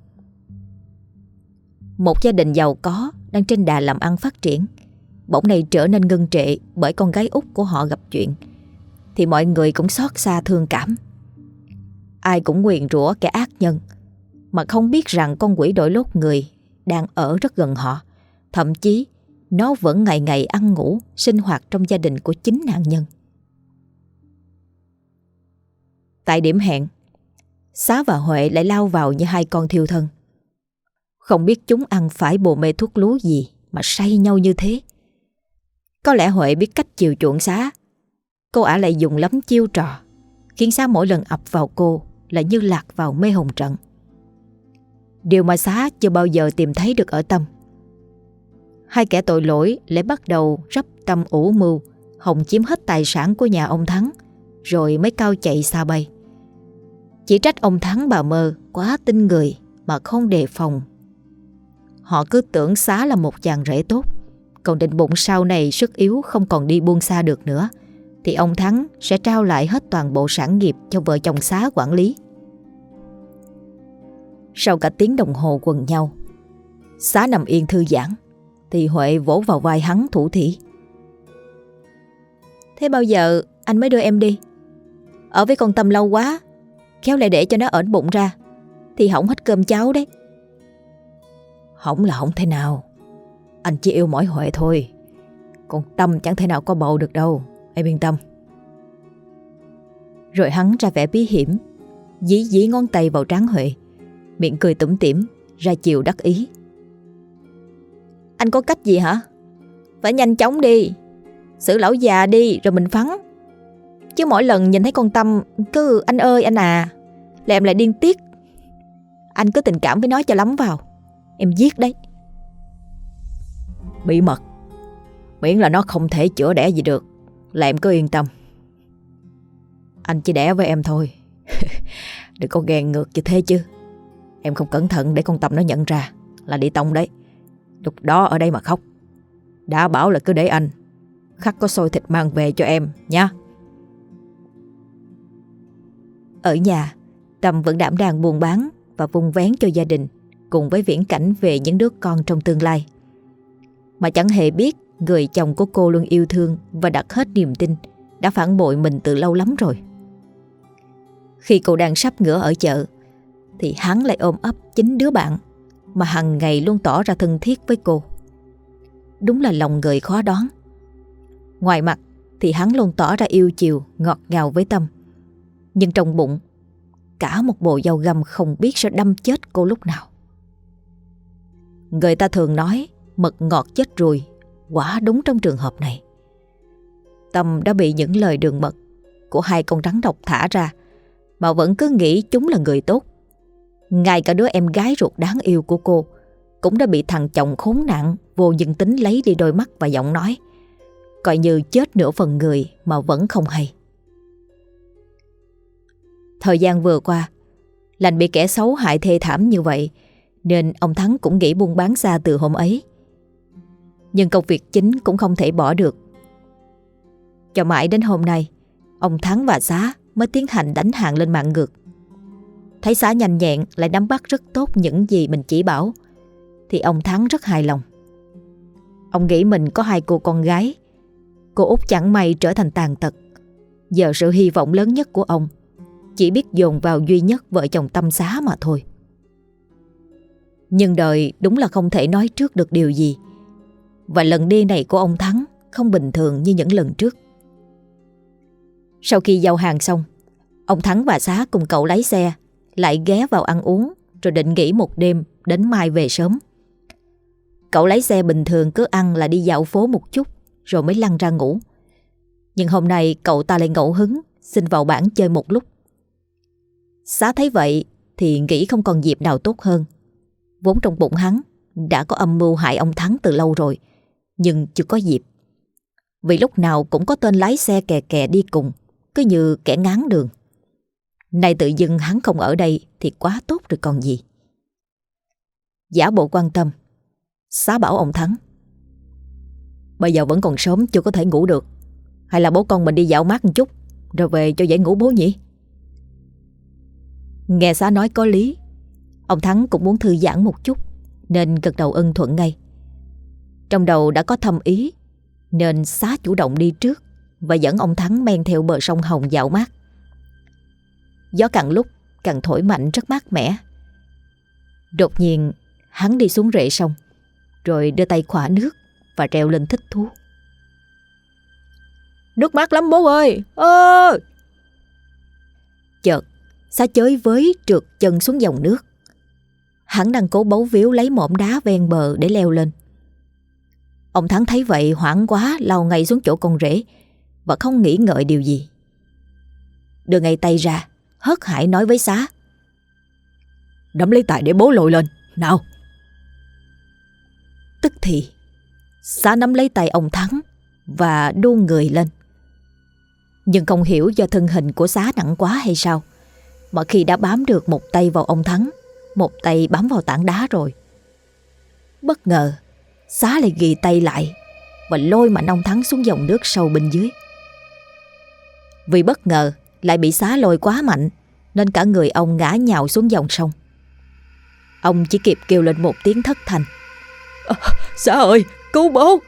Một gia đình giàu có đang trên đà làm ăn phát triển bỗng này trở nên ngưng trệ bởi con gái út của họ gặp chuyện, thì mọi người cũng xót xa thương cảm. Ai cũng nguyền rủa kẻ ác nhân, mà không biết rằng con quỷ đội lốt người đang ở rất gần họ. Thậm chí nó vẫn ngày ngày ăn ngủ sinh hoạt trong gia đình của chính nạn nhân. Tại điểm hẹn, Xá và Huệ lại lao vào như hai con thiêu thân. Không biết chúng ăn phải bồ mê thuốc lú gì mà say nhau như thế. Có lẽ Huệ biết cách chiều chuộng Xá. Cô ả lại dùng lắm chiêu trò, khiến Xá mỗi lần ập vào cô là như lạc vào mê hồn trận. Điều mà Xá chưa bao giờ tìm thấy được ở Tâm. Hai kẻ tội lỗi lại bắt đầu rắp tâm ủ mưu hòng chiếm hết tài sản của nhà ông Thắng, rồi mới cao chạy xa bay. Chỉ trách ông Thắng bà Mơ quá tin người mà không đề phòng. Họ cứ tưởng Xá là một chàng rể tốt, còn định bụng sau này sức yếu không còn đi buông xa được nữa thì ông Thắng sẽ trao lại hết toàn bộ sản nghiệp cho vợ chồng Xá quản lý. Sau cả tiếng đồng hồ quần nhau, Xá nằm yên thư giãn thì Huệ vỗ vào vai hắn thủ thỉ: "Thế bao giờ anh mới đưa em đi? Ở với con Tâm lâu quá, khéo lại để cho nó ởn bụng ra thì hỏng hết cơm cháo đấy." Hỏng là hỏng thế nào, anh chỉ yêu mỗi Huệ thôi. Con Tâm chẳng thể nào có bầu được đâu, em yên tâm. Rồi hắn ra vẻ bí hiểm, dí dí ngón tay vào trán Huệ, miệng cười tủm tỉm, ra chiều đắc ý: "Anh có cách gì hả? Phải nhanh chóng đi, xử lão già đi rồi mình phắn. Chứ mỗi lần nhìn thấy con Tâm cứ anh ơi anh à là em lại điên tiết. Anh cứ tình cảm với nó cho lắm vào, em giết đấy." Bí mật, miễn là nó không thể chữa đẻ gì được là em cứ yên tâm. Anh chỉ đẻ với em thôi. Đừng có ghen ngược như thế chứ. Em không cẩn thận để con Tâm nó nhận ra là đi tông đấy, lúc đó ở đây mà khóc. Đã bảo là cứ để anh, khắc có xôi thịt mang về cho em nha. Ở nhà, Tâm vẫn đảm đang buôn bán và vun vén cho gia đình, cùng với viễn cảnh về những đứa con trong tương lai. Mà chẳng hề biết người chồng của cô luôn yêu thương và đặt hết niềm tin đã phản bội mình từ lâu lắm rồi. Khi cô đang sắp ngửa ở chợ thì hắn lại ôm ấp chính đứa bạn mà hằng ngày luôn tỏ ra thân thiết với cô. Đúng là lòng người khó đoán. Ngoài mặt thì hắn luôn tỏ ra yêu chiều, ngọt ngào với Tâm, nhưng trong bụng cả một bồ dao găm không biết sẽ đâm chết cô lúc nào. Người ta thường nói mật ngọt chết ruồi, quả đúng trong trường hợp này. Tâm đã bị những lời đường mật của hai con rắn độc thả ra mà vẫn cứ nghĩ chúng là người tốt. Ngay cả đứa em gái ruột đáng yêu của cô cũng đã bị thằng chồng khốn nạn vô nhân tính lấy đi đôi mắt và giọng nói. coi như chết nửa phần người mà vẫn không hay. Thời gian vừa qua, Lành bị kẻ xấu hại thê thảm như vậy, nên ông Thắng cũng nghỉ buôn bán xa từ hôm ấy. Nhưng công việc chính cũng không thể bỏ được. Cho mãi đến hôm nay, ông Thắng và Xá mới tiến hành đánh hàng lên mạng ngược. Thấy Xá nhanh nhẹn lại nắm bắt rất tốt những gì mình chỉ bảo, thì ông Thắng rất hài lòng. Ông nghĩ mình có 2 cô con gái. Cô út chẳng may trở thành tàn tật. Giờ sự hy vọng lớn nhất của ông chỉ biết dồn vào duy nhất vợ chồng Tâm Xá mà thôi. Nhưng đời đúng là không thể nói trước được điều gì. Và lần đi này của ông Thắng không bình thường như những lần trước. Sau khi giao hàng xong, ông Thắng và Xá cùng cậu lái xe lại ghé vào ăn uống, rồi định nghỉ một đêm đến mai về sớm. Cậu lái xe bình thường cứ ăn là đi dạo phố một chút rồi mới lăn ra ngủ. Nhưng hôm nay cậu ta lại ngẫu hứng xin vào bản chơi một lúc. Xá thấy vậy thì nghĩ không còn dịp nào tốt hơn. Vốn trong bụng hắn đã có âm mưu hại ông Thắng từ lâu rồi, nhưng chưa có dịp. Vì lúc nào cũng có tên lái xe kè kè đi cùng, cứ như kẻ ngáng đường. Nay tự dưng hắn không ở đây thì quá tốt rồi còn gì. Giả bộ quan tâm, Xá bảo ông Thắng: bây giờ vẫn còn sớm, chưa có thể ngủ được. Hay là bố con mình đi dạo mát một chút rồi về cho dễ ngủ bố nhỉ? Nghe Xá nói có lý, ông Thắng cũng muốn thư giãn một chút, nên gật đầu ưng thuận ngay. Trong đầu đã có thâm ý, nên Xá chủ động đi trước và dẫn ông Thắng men theo bờ sông Hồng dạo mát. Gió càng lúc càng thổi mạnh rất mát mẻ. Đột nhiên hắn đi xuống rễ sông, rồi đưa tay khỏa nước và reo lên thích thú: nước mát lắm bố ơi! Ơ! Chợt Xá chới với trượt chân xuống dòng nước. Hắn đang cố bấu víu lấy mỏm đá ven bờ để leo lên. Ông Thắng thấy vậy hoảng quá, lao ngay xuống chỗ con rễ và không nghĩ ngợi điều gì. Đưa ngay tay ra, hớt hải nói với Xá: nắm lấy tay để bố lội lên, nào! Tức thì Xá nắm lấy tay ông Thắng và đu người lên. Nhưng không hiểu do thân hình của Xá nặng quá hay sao, mà khi đã bám được một tay vào ông Thắng, một tay bám vào tảng đá rồi, bất ngờ Xá lại ghi tay lại và lôi mạnh ông Thắng xuống dòng nước sâu bên dưới. Vì bất ngờ lại bị Xá lôi quá mạnh, nên cả người ông ngã nhào xuống dòng sông. Ông chỉ kịp kêu lên một tiếng thất thanh: Xá ơi, cứu bố!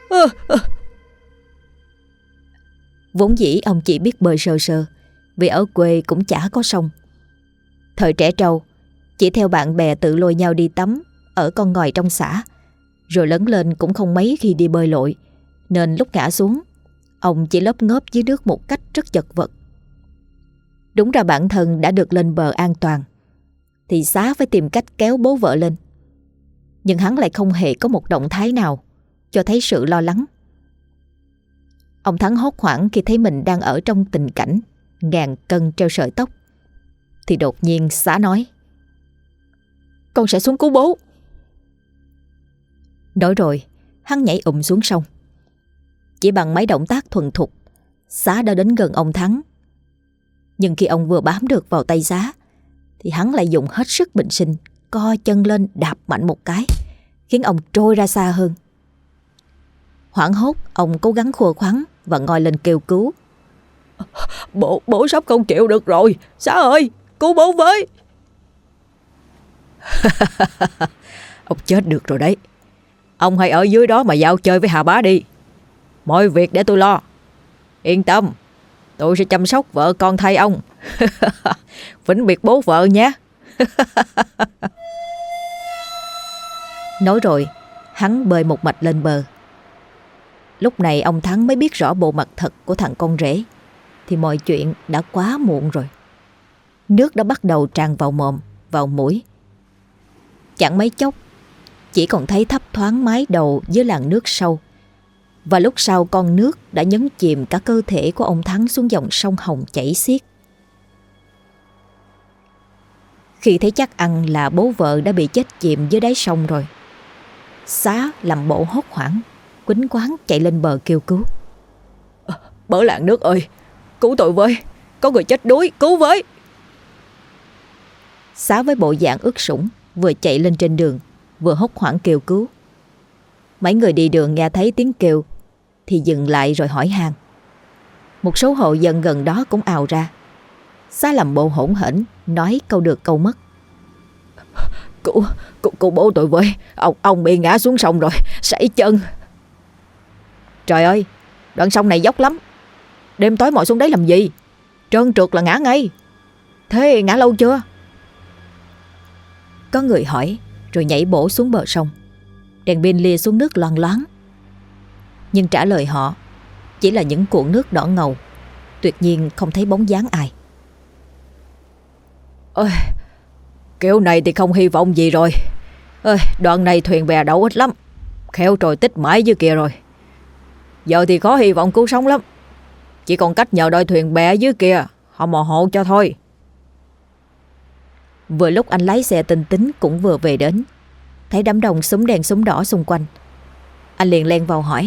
Vốn dĩ ông chỉ biết bơi sơ sơ, vì ở quê cũng chả có sông. Thời trẻ trâu chỉ theo bạn bè tự lôi nhau đi tắm ở con ngòi trong xã, rồi lớn lên cũng không mấy khi đi bơi lội, nên lúc ngã xuống, ông chỉ lấp ngớp dưới nước một cách rất chật vật. Đúng ra bản thân đã được lên bờ an toàn, thì Xá phải tìm cách kéo bố vợ lên. Nhưng hắn lại không hề có một động thái nào cho thấy sự lo lắng. Ông Thắng hốt hoảng khi thấy mình đang ở trong tình cảnh ngàn cân treo sợi tóc. Thì đột nhiên Xá nói: con sẽ xuống cứu bố. Nói rồi hắn nhảy xuống sông. Chỉ bằng mấy động tác thuần thục, Xá đã đến gần ông Thắng. Nhưng khi ông vừa bám được vào tay Xá, thì hắn lại dùng hết sức bình sinh co chân lên đạp mạnh một cái, khiến ông trôi ra xa hơn. Hoảng hốt, ông cố gắng khua khoắn và ngoi lên kêu cứu: Bố sắp không chịu được rồi, Xá ơi, cứu bố với! Ông chết được rồi đấy. Ông hãy ở dưới đó mà giao chơi với Hà Bá đi. Mọi việc để tôi lo. Yên tâm, tôi sẽ chăm sóc vợ con thay ông. Vĩnh biệt bố vợ nhé. Nói rồi hắn bơi một mạch lên bờ. Lúc này ông Thắng mới biết rõ bộ mặt thật của thằng con rể, thì mọi chuyện đã quá muộn rồi. Nước đã bắt đầu tràn vào mồm, vào mũi. Chẳng mấy chốc chỉ còn thấy thấp thoáng mái đầu dưới làn nước sâu. Và lúc sau con nước đã nhấn chìm cả cơ thể của ông Thắng xuống dòng sông Hồng chảy xiết. Khi thấy chắc ăn là bố vợ đã bị chết chìm dưới đáy sông rồi, Xá làm bộ hốt hoảng, quýnh quáng chạy lên bờ kêu cứu. Bớ làng nước ơi, cứu tôi với, có người chết đuối, cứu với. Xá với bộ dạng ướt sũng vừa chạy lên trên đường, vừa hốt hoảng kêu cứu. Mấy người đi đường nghe thấy tiếng kêu thì dừng lại rồi hỏi han. Một số hộ dân gần đó cũng ào ra. Xá làm bộ hỗn hển, nói câu được câu mất. Cứu bố tôi với, ông bị ngã xuống sông rồi, sảy chân. Trời ơi, đoạn sông này dốc lắm, đêm tối mò xuống đấy làm gì? Trơn trượt là ngã ngay. Thế ngã lâu chưa? Có người hỏi rồi nhảy bổ xuống bờ sông. Đèn pin lia xuống nước loang loáng. Nhưng trả lời họ chỉ là những cuộn nước đỏ ngầu, tuyệt nhiên không thấy bóng dáng ai. Ôi, kiểu này thì không hy vọng gì rồi. Đoạn này thuyền bè đậu ít lắm, khéo trồi tích mãi dưới kia rồi. Giờ thì có hy vọng cứu sống lắm, chỉ còn cách nhờ đôi thuyền bè dưới kia họ mò hộ cho thôi. Vừa lúc anh lái xe Tinh Tính cũng vừa về đến, thấy đám đông súng đen súng đỏ xung quanh. Anh liền len vào hỏi.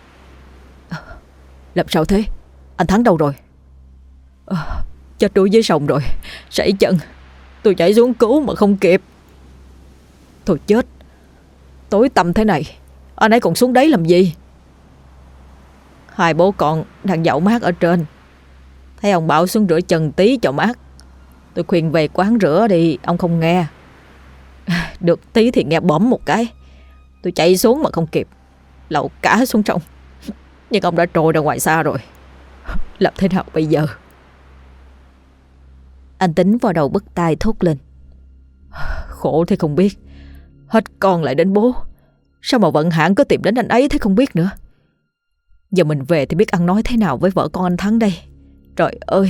Làm sao thế? Anh Thắng đâu rồi? Chết đuối dưới sông rồi, sảy chân. Tôi chạy xuống cứu mà không kịp. Thôi chết, tối tăm thế này anh ấy còn xuống đấy làm gì? Hai bố con đang dạo mát ở trên, thấy ông bảo xuống rửa chân tí cho mát. Tôi khuyên về quán rửa đi, ông không nghe. Được tí thì nghe bõm một cái, tôi chạy xuống mà không kịp, lậu cả xuống trong. Nhưng ông đã trôi ra ngoài xa rồi. Làm thế nào bây giờ? Anh Tính vào đầu bứt tai thốt lên. Khổ thế không biết, hết con lại đến bố. Sao mà vận hạn có tìm đến anh ấy thế không biết nữa. Giờ mình về thì biết ăn nói thế nào với vợ con anh Thắng đây. Trời ơi.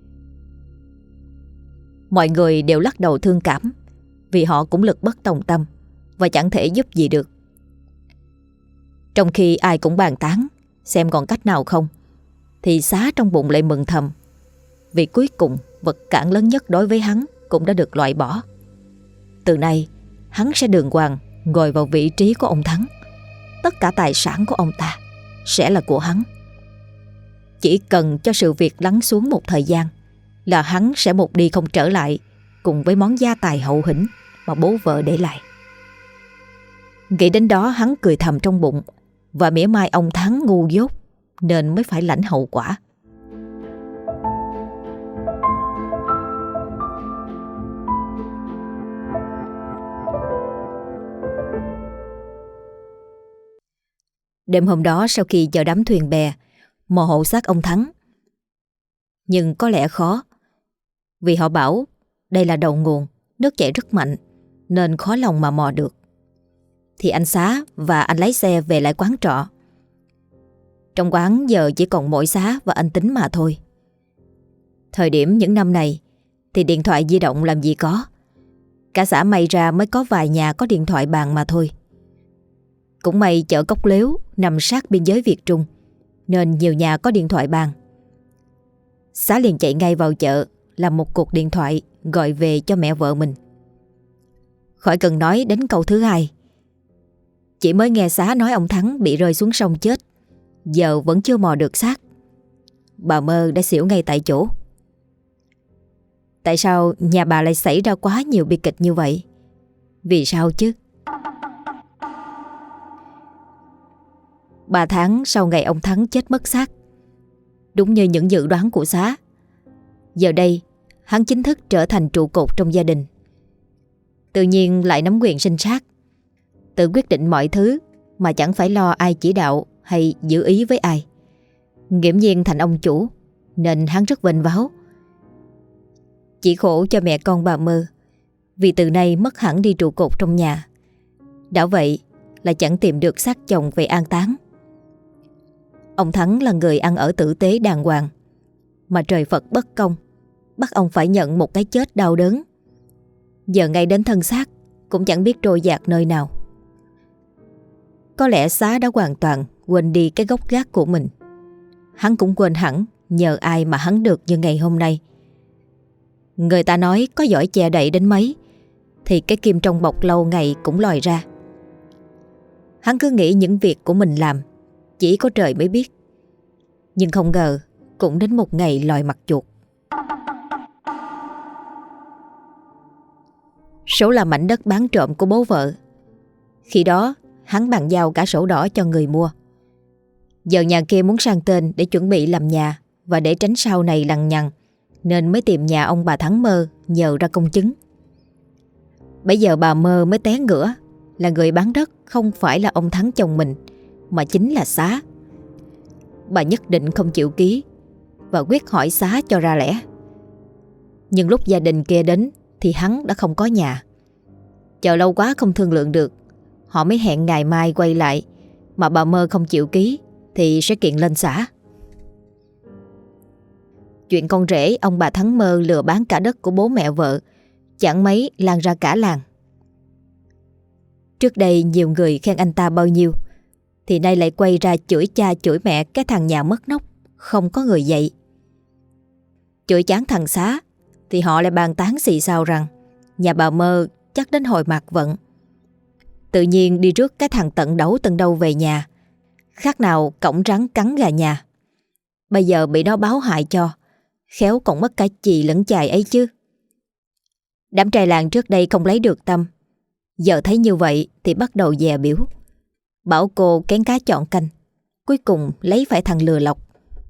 Mọi người đều lắc đầu thương cảm, vì họ cũng lực bất tòng tâm và chẳng thể giúp gì được. Trong khi ai cũng bàn tán xem còn cách nào không, thì Xá trong bụng lại mừng thầm, vì cuối cùng vật cản lớn nhất đối với hắn cũng đã được loại bỏ. Từ nay hắn sẽ đàng hoàng ngồi vào vị trí của ông Thắng. Tất cả tài sản của ông ta sẽ là của hắn. Chỉ cần cho sự việc lắng xuống một thời gian là hắn sẽ một đi không trở lại, cùng với món gia tài hậu hĩnh mà bố vợ để lại. Nghĩ đến đó hắn cười thầm trong bụng và mỉa mai ông Thắng ngu dốt nên mới phải lãnh hậu quả. Đêm hôm đó, sau khi chờ đám thuyền bè mò hộ xác ông Thắng, nhưng có lẽ khó, vì họ bảo đây là đầu nguồn, nước chảy rất mạnh nên khó lòng mà mò được, thì anh Xá và anh lái xe về lại quán trọ. Trong quán giờ chỉ còn mỗi Xá và anh Tính mà thôi. Thời điểm những năm này thì điện thoại di động làm gì có. Cả xã may ra mới có vài nhà có điện thoại bàn mà thôi. Cũng may chợ Cốc Lếu nằm sát biên giới Việt Trung nên nhiều nhà có điện thoại bàn. Xá liền chạy ngay vào chợ làm một cuộc điện thoại gọi về cho mẹ vợ mình. Khỏi cần nói đến câu thứ hai. Chỉ mới nghe Xá nói ông Thắng bị rơi xuống sông chết, giờ vẫn chưa mò được xác, bà Mơ đã xỉu ngay tại chỗ. Tại sao nhà bà lại xảy ra quá nhiều bi kịch như vậy? Vì sao chứ? 3 tháng sau ngày ông Thắng chết mất xác, đúng như những dự đoán của Xá, giờ đây hắn chính thức trở thành trụ cột trong gia đình. Tự nhiên lại nắm quyền sinh sát, tự quyết định mọi thứ mà chẳng phải lo ai chỉ đạo hay giữ ý với ai. Nghiễm nhiên thành ông chủ nên hắn rất vênh váo. Chỉ khổ cho mẹ con bà Mơ, vì từ nay mất hẳn đi trụ cột trong nhà. Đã vậy là chẳng tìm được xác chồng về an táng. Ông Thắng là người ăn ở tử tế đàng hoàng, mà trời Phật bất công, bắt ông phải nhận một cái chết đau đớn. Giờ ngay đến thân xác cũng chẳng biết trôi dạt nơi nào. Có lẽ Xá đã hoàn toàn quên đi cái gốc gác của mình. Hắn cũng quên hẳn nhờ ai mà hắn được như ngày hôm nay. Người ta nói có giỏi che đậy đến mấy thì cái kim trong bọc lâu ngày cũng lòi ra. Hắn cứ nghĩ những việc của mình làm chỉ có trời mới biết. Nhưng không ngờ cũng đến một ngày lòi mặt chuột. Số là mảnh đất bán trộm của bố vợ. Khi đó hắn bàn giao cả sổ đỏ cho người mua. Giờ nhà kia muốn sang tên để chuẩn bị làm nhà, và để tránh sau này lằng nhằng nên mới tìm nhà ông bà Thắng Mơ nhờ ra công chứng. Bây giờ bà Mơ mới té ngửa là người bán đất không phải là ông Thắng chồng mình, mà chính là Xá. Bà nhất định không chịu ký và quyết hỏi Xá cho ra lẽ. Nhưng lúc gia đình kia đến thì hắn đã không có nhà. Chờ lâu quá không thương lượng được, họ mới hẹn ngày mai quay lại, mà bà Mơ không chịu ký thì sẽ kiện lên xã. Chuyện con rể ông bà Thắng Mơ lừa bán cả đất của bố mẹ vợ chẳng mấy lan ra cả làng. Trước đây nhiều người khen anh ta bao nhiêu, thì nay lại quay ra chửi cha chửi mẹ cái thằng nhà mất nóc, không có người dạy. Chửi chán thằng Xá thì họ lại bàn tán xì xào rằng nhà bà Mơ chắc đến hồi mạt vận. Tự nhiên đi rước cái thằng tận đấu tận đâu về nhà, khác nào cổng rắn cắn gà nhà. Bây giờ bị nó báo hại cho, khéo còn mất cả chì lẫn chài ấy chứ. Đám trai làng trước đây không lấy được Tâm, giờ thấy như vậy thì bắt đầu dè biểu, bảo cô kén cá chọn canh, cuối cùng lấy phải thằng lừa lọc.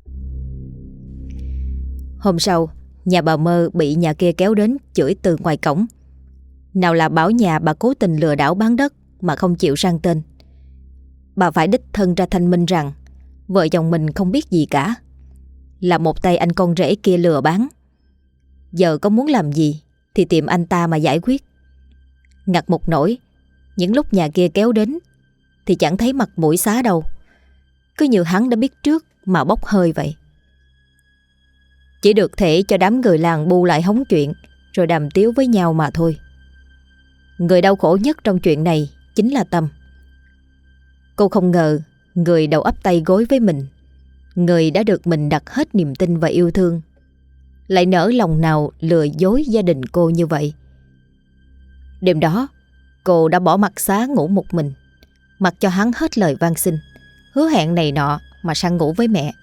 Hôm sau, nhà bà Mơ bị nhà kia kéo đến chửi từ ngoài cổng. Nào là bảo nhà bà cố tình lừa đảo bán đất mà không chịu sang tên. Bà phải đích thân ra thanh minh rằng vợ chồng mình không biết gì cả, là một tay anh con rể kia lừa bán. Giờ có muốn làm gì thì tìm anh ta mà giải quyết. Ngặt một nỗi, những lúc nhà kia kéo đến thì chẳng thấy mặt mũi Xá đâu, cứ như hắn đã biết trước mà bốc hơi vậy. Chỉ được thể cho đám người làng bu lại hóng chuyện rồi đàm tiếu với nhau mà thôi. Người đau khổ nhất trong chuyện này chính là Tâm. Cô không ngờ người đầu ấp tay gối với mình, người đã được mình đặt hết niềm tin và yêu thương, lại nỡ lòng nào lừa dối gia đình cô như vậy. Đêm đó cô đã bỏ mặc Xá ngủ một mình, mặc cho hắn hết lời van xin, hứa hẹn này nọ mà sang ngủ với mẹ.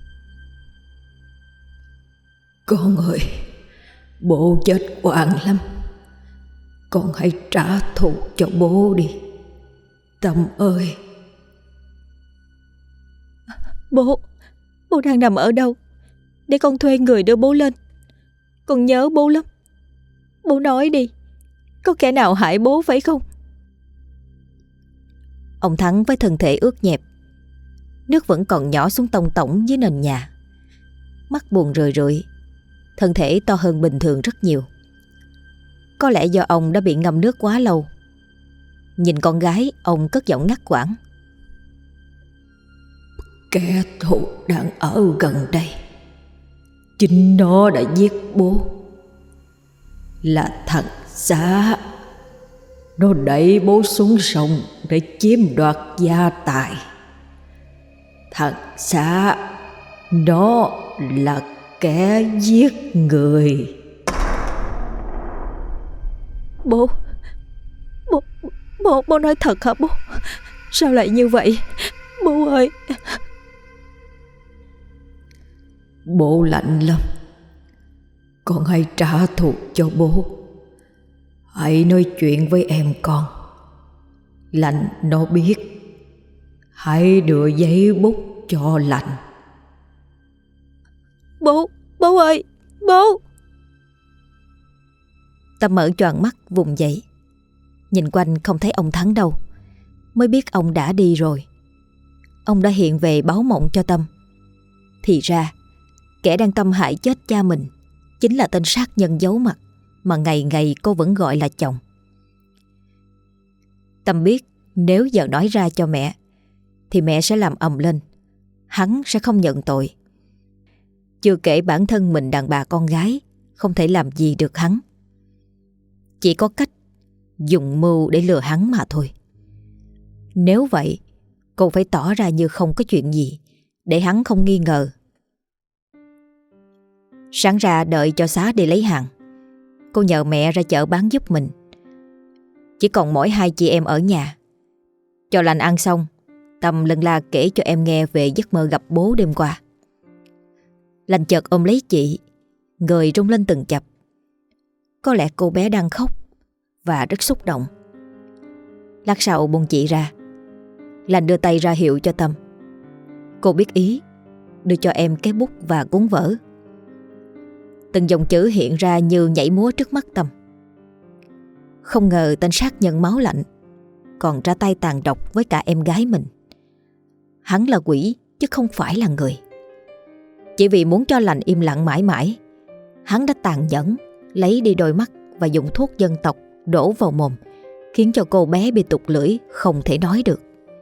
Con ơi, bố chết oan lắm, con hãy trả thù cho bố đi, Tâm ơi. Bố đang nằm ở đâu để con thuê người đưa bố lên? Con nhớ bố lắm. Bố nói đi, có kẻ nào hại bố phải không? Ông Thắng với thân thể ướt nhẹp, nước vẫn còn nhỏ xuống tông tổng dưới nền nhà, mắt buồn rười rượi, thân thể to hơn bình thường rất nhiều. Có lẽ do ông đã bị ngâm nước quá lâu. Nhìn con gái, ông cất giọng ngắt quãng. Kẻ thù đang ở gần đây, chính nó đã giết bố, là thằng Xá. Nó đẩy bố xuống sông để chiếm đoạt gia tài. Thằng Xá, nó là kẻ giết người. Bố nói thật hả bố? Sao lại như vậy bố ơi? Bố lạnh lắm, con hãy trả thù cho bố. Hãy nói chuyện với em con, Lạnh nó biết. Hãy đưa giấy bút cho Lạnh. Bố ơi, bố! Tâm mở choàng mắt vùng dậy, nhìn quanh không thấy ông Thắng đâu, mới biết ông đã đi rồi. Ông đã hiện về báo mộng cho Tâm. Thì ra kẻ đang tâm hại chết cha mình chính là tên sát nhân giấu mặt mà ngày ngày cô vẫn gọi là chồng. Tâm biết nếu giờ nói ra cho mẹ thì mẹ sẽ làm ầm lên, hắn sẽ không nhận tội. Chưa kể bản thân mình đàn bà con gái không thể làm gì được hắn. Chỉ có cách dùng mưu để lừa hắn mà thôi. Nếu vậy, cô phải tỏ ra như không có chuyện gì để hắn không nghi ngờ. Sáng ra đợi cho Xá đi lấy hàng, cô nhờ mẹ ra chợ bán giúp mình. Chỉ còn mỗi hai chị em ở nhà. Cho Lành ăn xong, Tâm lân la kể cho em nghe về giấc mơ gặp bố đêm qua. Lành chợt ôm lấy chị, người rung lên từng chập. Có lẽ cô bé đang khóc và rất xúc động. Lát sau buông chị ra, Lành đưa tay ra hiệu cho Tâm. Cô biết ý, đưa cho em cái bút và cuốn vở. Từng dòng chữ hiện ra như nhảy múa trước mắt Tâm. Không ngờ tên sát nhân máu lạnh còn ra tay tàn độc với cả em gái mình. Hắn là quỷ chứ không phải là người. Chỉ vì muốn cho Lành im lặng mãi mãi, hắn đã tàn nhẫn lấy đi đôi mắt và dùng thuốc dân tộc đổ vào mồm, khiến cho cô bé bị tụt lưỡi không thể nói được.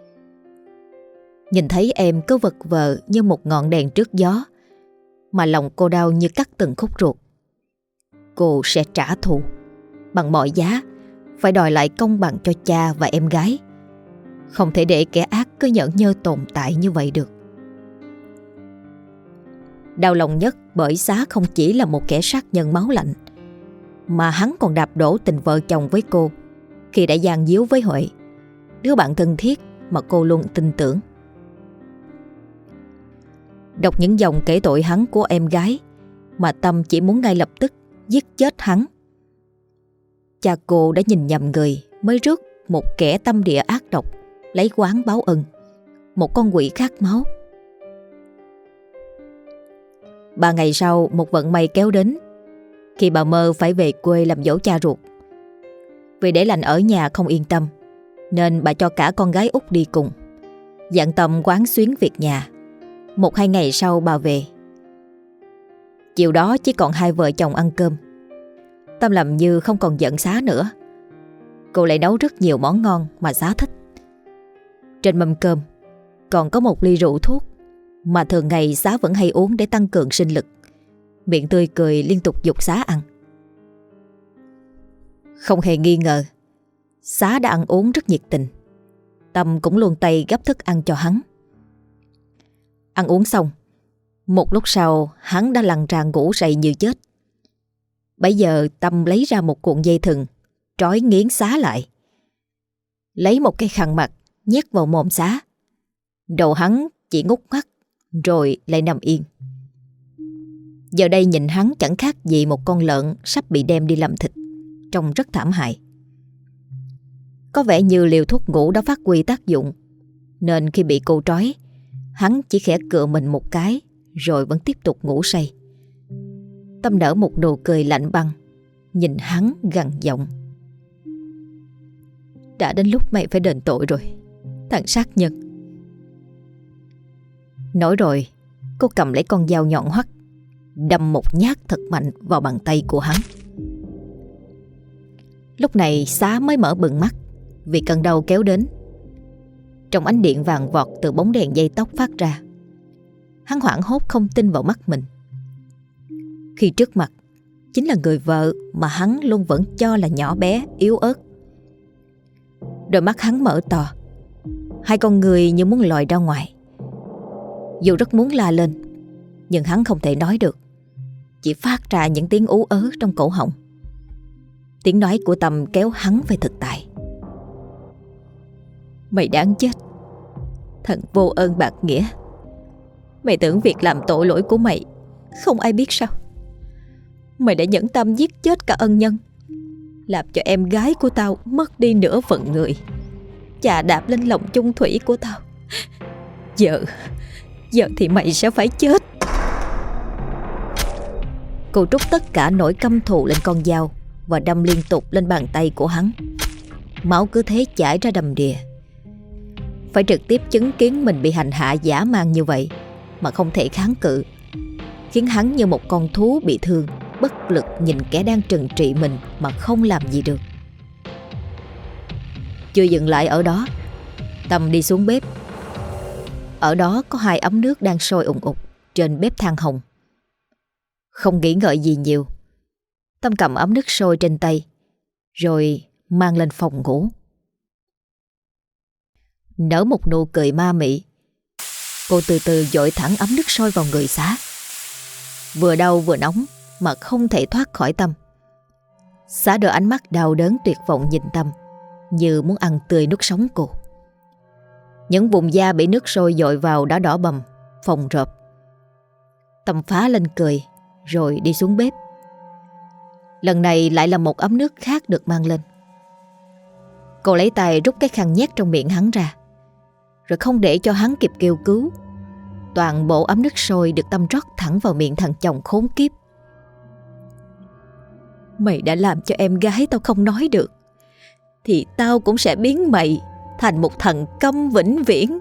Nhìn thấy em cứ vật vờ như một ngọn đèn trước gió, mà lòng cô đau như cắt từng khúc ruột. Cô sẽ trả thù bằng mọi giá, phải đòi lại công bằng cho cha và em gái. Không thể để kẻ ác cứ nhẫn nhơ tồn tại như vậy được. Đau lòng nhất bởi Xá không chỉ là một kẻ sát nhân máu lạnh, mà hắn còn đạp đổ tình vợ chồng với cô khi đã gian díu với Huệ, đứa bạn thân thiết mà cô luôn tin tưởng. Đọc những dòng kể tội hắn của em gái mà Tâm chỉ muốn ngay lập tức giết chết hắn. Cha cô đã nhìn nhầm người mới rước một kẻ tâm địa ác độc lấy oán báo ân, một con quỷ khát máu. 3 ngày sau, một vận may kéo đến khi bà Mơ phải về quê làm dỗ cha ruột. Vì để Lành ở nhà không yên tâm, nên bà cho cả con gái út đi cùng, dặn Tâm quán xuyến việc nhà. 1-2 ngày sau bà về. Chiều đó chỉ còn hai vợ chồng ăn cơm. Tâm làm như không còn giận Xá nữa. Cô lại nấu rất nhiều món ngon mà Xá thích. Trên mâm cơm còn có một ly rượu thuốc mà thường ngày Xá vẫn hay uống để tăng cường sinh lực. Miệng tươi cười liên tục giục Xá ăn. Không hề nghi ngờ, Xá đã ăn uống rất nhiệt tình. Tâm cũng luôn tay gấp thức ăn cho hắn. Ăn uống xong, một lúc sau hắn đã lăn ra ngủ say như chết. Bấy giờ Tâm lấy ra một cuộn dây thừng, trói nghiến Xá lại. Lấy một cái khăn mặt nhét vào mồm Xá. Đầu hắn chỉ ngút mắt rồi lại nằm yên. Giờ đây nhìn hắn chẳng khác gì một con lợn sắp bị đem đi làm thịt, trông rất thảm hại. Có vẻ như liều thuốc ngủ đã phát huy tác dụng, nên khi bị cô trói, hắn chỉ khẽ cựa mình một cái rồi vẫn tiếp tục ngủ say. Tâm nở một nụ cười lạnh băng, nhìn hắn gằn giọng. Đã đến lúc mày phải đền tội rồi, thằng sát nhân. Nói rồi, cô cầm lấy con dao nhọn hoắt, đâm một nhát thật mạnh vào bàn tay của hắn. Lúc này Xá mới mở bừng mắt vì cơn đau kéo đến. Trong ánh điện vàng vọt từ bóng đèn dây tóc phát ra, hắn hoảng hốt không tin vào mắt mình. Khi trước mặt chính là người vợ mà hắn luôn vẫn cho là nhỏ bé, yếu ớt. Đôi mắt hắn mở to, hai con người như muốn lòi ra ngoài. Dù rất muốn la lên, nhưng hắn không thể nói được, chỉ phát ra những tiếng ú ớ trong cổ họng. Tiếng nói của Tâm kéo hắn về thực tại. Mày đáng chết, thằng vô ơn bạc nghĩa. Mày tưởng việc làm tội lỗi của mày không ai biết sao? Mày đã nhẫn tâm giết chết cả ân nhân, làm cho em gái của tao mất đi nửa phận người, chà đạp lên lòng chung thủy của tao. Giờ thì mày sẽ phải chết. Cô trút tất cả nỗi căm thù lên con dao và đâm liên tục lên bàn tay của hắn. Máu cứ thế chảy ra đầm đìa. Phải trực tiếp chứng kiến mình bị hành hạ dã man như vậy mà không thể kháng cự, khiến hắn như một con thú bị thương, bất lực nhìn kẻ đang trừng trị mình mà không làm gì được. Chưa dừng lại ở đó, Tâm đi xuống bếp. Ở đó có 2 ấm nước đang sôi ùn ục trên bếp than hồng. Không nghĩ ngợi gì nhiều, Tâm cầm ấm nước sôi trên tay rồi mang lên phòng ngủ. Nở một nụ cười ma mị, cô từ từ dội thẳng ấm nước sôi vào người Xá. Vừa đau vừa nóng mà không thể thoát khỏi Tâm. Xá đôi ánh mắt đau đớn tuyệt vọng nhìn Tâm, như muốn ăn tươi nuốt sống cô. Những vùng da bị nước sôi dội vào đã đỏ bầm, phồng rộp. Tâm phá lên cười rồi đi xuống bếp. Lần này lại là một ấm nước khác được mang lên. Cô lấy tay rút cái khăn nhét trong miệng hắn ra, rồi không để cho hắn kịp kêu cứu, toàn bộ ấm nước sôi được Tâm rót thẳng vào miệng thằng chồng khốn kiếp. Mày đã làm cho em gái tao không nói được, thì tao cũng sẽ biến mày thành một thằng câm vĩnh viễn.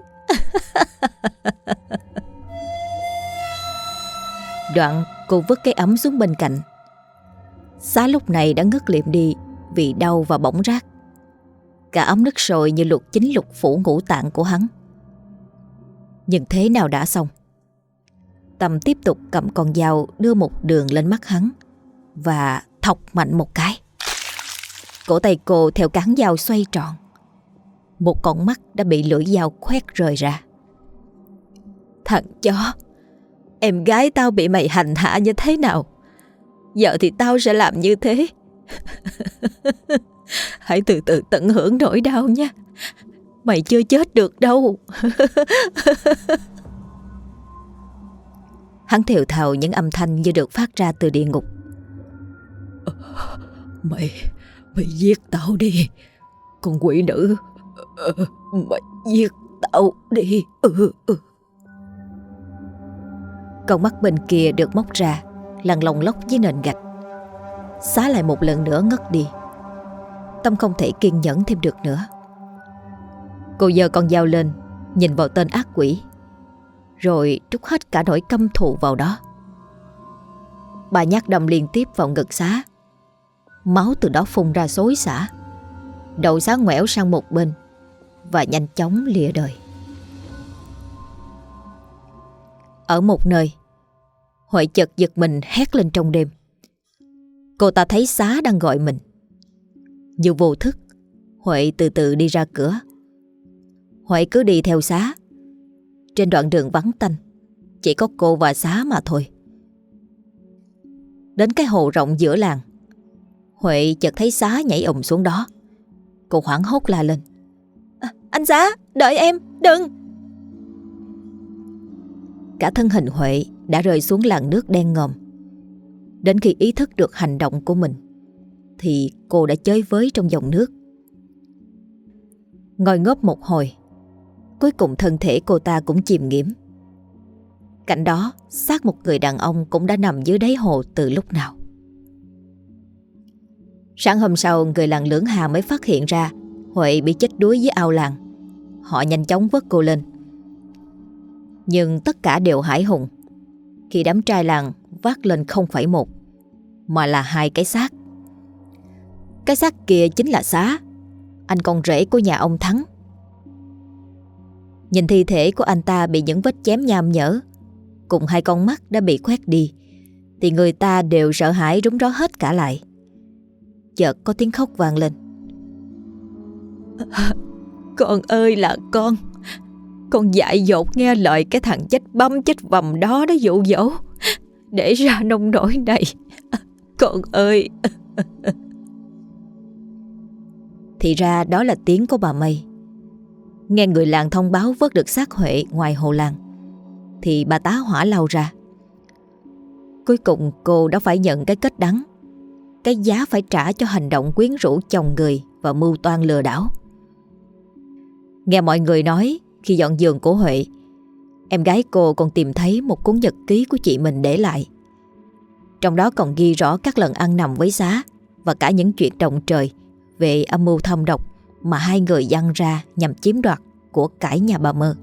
Đoạn cô vứt cái ấm xuống bên cạnh. Xá lúc này đã ngất lịm đi vì đau và bỏng rát. Cả ấm nước sôi như luộc chính lục phủ ngũ tạng của hắn. Nhưng thế nào đã xong, Tâm tiếp tục cầm con dao đưa một đường lên mắt hắn và thọc mạnh một cái. Cổ tay cô theo cán dao xoay tròn. Một con mắt đã bị lưỡi dao khoét rời ra. Thằng chó, em gái tao bị mày hành hạ như thế nào, giờ thì tao sẽ làm như thế. Hãy từ từ tận hưởng nỗi đau nha. Mày chưa chết được đâu. Hắn thều thào những âm thanh như được phát ra từ địa ngục. Mày giết tao đi, con quỷ nữ. Mày giết tao đi. Con mắt bên kia được móc ra, lăn lông lóc với nền gạch. Xá lại một lần nữa ngất đi. Tâm không thể kiên nhẫn thêm được nữa. Cô giơ con dao lên, nhìn vào tên ác quỷ, rồi trút hết cả nỗi căm thù vào đó. Bà nhát đâm liên tiếp vào ngực Xá. Máu từ đó phun ra xối xả. Đầu Xá ngoẻo sang một bên và nhanh chóng lìa đời. Ở một nơi, Huệ chợt giật mình hét lên trong đêm. Cô ta thấy Xá đang gọi mình. Như vô thức, Huệ từ từ đi ra cửa. Huệ cứ đi theo Xá. Trên đoạn đường vắng tanh, chỉ có cô và Xá mà thôi. Đến cái hồ rộng giữa làng, Huệ chợt thấy Xá nhảy ùm xuống đó. Cô hoảng hốt la lên. Anh Xá, đợi em, đừng. Cả thân hình Huệ đã rơi xuống làn nước đen ngòm. Đến khi ý thức được hành động của mình thì cô đã chới với trong dòng nước. Ngồi ngớp một hồi, cuối cùng thân thể cô ta cũng chìm nghiễm. Cạnh đó, xác một người đàn ông cũng đã nằm dưới đáy hồ từ lúc nào. Sáng hôm sau, người làng Lưỡng Hà mới phát hiện ra Huệ bị chết đuối dưới ao làng. Họ nhanh chóng vớt cô lên. Nhưng tất cả đều hãi hùng khi đám trai làng vác lên không phải một, mà là 2 cái xác. Cái xác kia chính là Xá, anh con rể của nhà ông Thắng. Nhìn thi thể của anh ta bị những vết chém nham nhở, cùng 2 con mắt đã bị khoét đi, thì người ta đều sợ hãi rúng ró hết cả lại. Chợt có tiếng khóc vang lên. Con ơi là con dại dột nghe lời cái thằng chết băm chết vầm đó dụ dỗ để ra nông nỗi này. Con ơi. Thì ra đó là tiếng của bà Mây. Nghe người làng thông báo vớt được xác Huệ ngoài hồ làng, thì bà tá hỏa lao ra. Cuối cùng cô đã phải nhận cái kết đắng, cái giá phải trả cho hành động quyến rũ chồng người và mưu toan lừa đảo. Nghe mọi người nói, khi dọn giường của Huệ, em gái cô còn tìm thấy một cuốn nhật ký của chị mình để lại. Trong đó còn ghi rõ các lần ăn nằm với Xá và cả những chuyện động trời về âm mưu thâm độc mà 2 người dăng ra nhằm chiếm đoạt của cải nhà bà Mơ.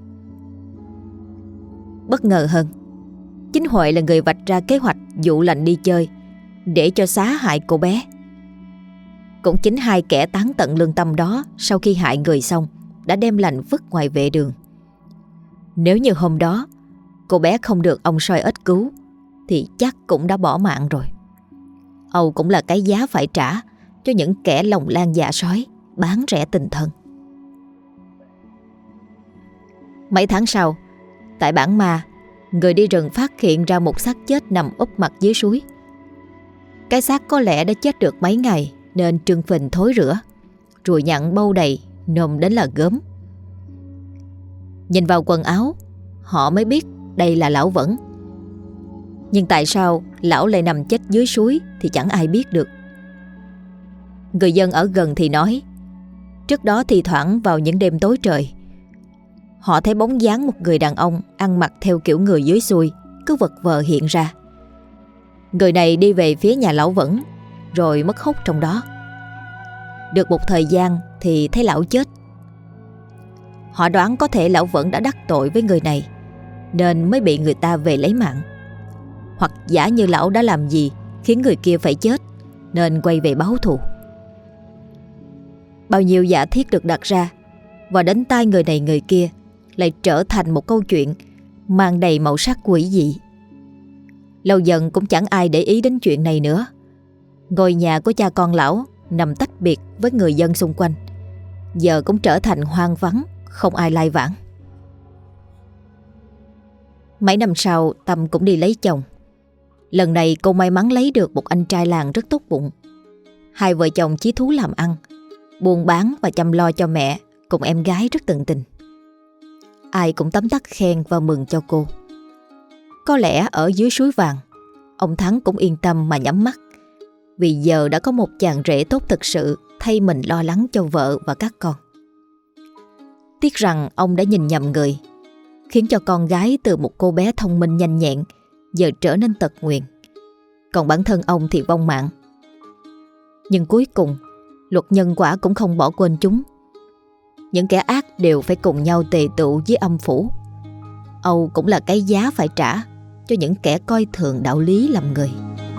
Bất ngờ hơn, chính Huệ là người vạch ra kế hoạch dụ lành đi chơi để cho Xá hại cô bé. Cũng chính 2 kẻ tán tận lương tâm đó, sau khi hại người xong đã đem lành vứt ngoài vệ đường. Nếu như hôm đó cô bé không được ông soi ếch cứu thì chắc cũng đã bỏ mạng rồi. Âu cũng là cái giá phải trả cho những kẻ lòng lan dạ sói bán rẻ tình thân. Mấy tháng sau, tại Bản Ma, người đi rừng phát hiện ra một xác chết nằm úp mặt dưới suối. Cái xác có lẽ đã chết được mấy ngày nên trưng phình thối rữa, ruồi nhặn bâu đầy, nồm đến là gớm. Nhìn vào quần áo, họ mới biết đây là Lão Vẫn. Nhưng tại sao lão lại nằm chết dưới suối thì chẳng ai biết được. Người dân ở gần thì nói, trước đó thì thoảng vào những đêm tối trời, họ thấy bóng dáng một người đàn ông ăn mặc theo kiểu người dưới xuôi cứ vật vờ hiện ra. Người này đi về phía nhà lão Vẫn rồi mất hút trong đó. Được một thời gian thì thấy lão chết. Họ đoán có thể lão Vẫn đã đắc tội với người này nên mới bị người ta về lấy mạng. Hoặc giả như lão đã làm gì khiến người kia phải chết nên quay về báo thù. Bao nhiêu giả thiết được đặt ra và đến tai người này người kia lại trở thành một câu chuyện mang đầy màu sắc quỷ dị. Lâu dần cũng chẳng ai để ý đến chuyện này nữa. Ngôi nhà của cha con lão nằm tách biệt với người dân xung quanh, giờ cũng trở thành hoang vắng, không ai lai vãng. Mấy năm sau Tâm cũng đi lấy chồng. Lần này cô may mắn lấy được một anh trai làng rất tốt bụng. Hai vợ chồng chí thú làm ăn, buôn bán và chăm lo cho mẹ cùng em gái rất tận tình. Ai cũng tấm tắc khen và mừng cho cô. Có lẽ ở dưới suối vàng, ông Thắng cũng yên tâm mà nhắm mắt, vì giờ đã có một chàng rể tốt thực sự thay mình lo lắng cho vợ và các con. Tiếc rằng ông đã nhìn nhầm người, khiến cho con gái từ một cô bé thông minh nhanh nhẹn giờ trở nên tật nguyền, còn bản thân ông thì vong mạng. Nhưng cuối cùng luật nhân quả cũng không bỏ quên chúng. Những kẻ ác đều phải cùng nhau tề tựu với âm phủ. Âu cũng là cái giá phải trả cho những kẻ coi thường đạo lý làm người.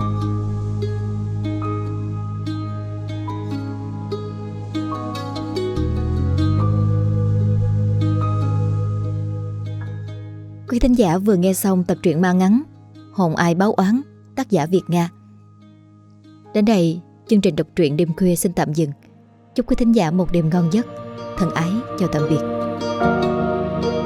Quý thính giả vừa nghe xong tập truyện ma ngắn Hồn Ai Báo Oán, tác giả Việt Nga. Đến đây, chương trình đọc truyện đêm khuya xin tạm dừng. Chúc quý thính giả một đêm ngon giấc. Thân ái chào tạm biệt.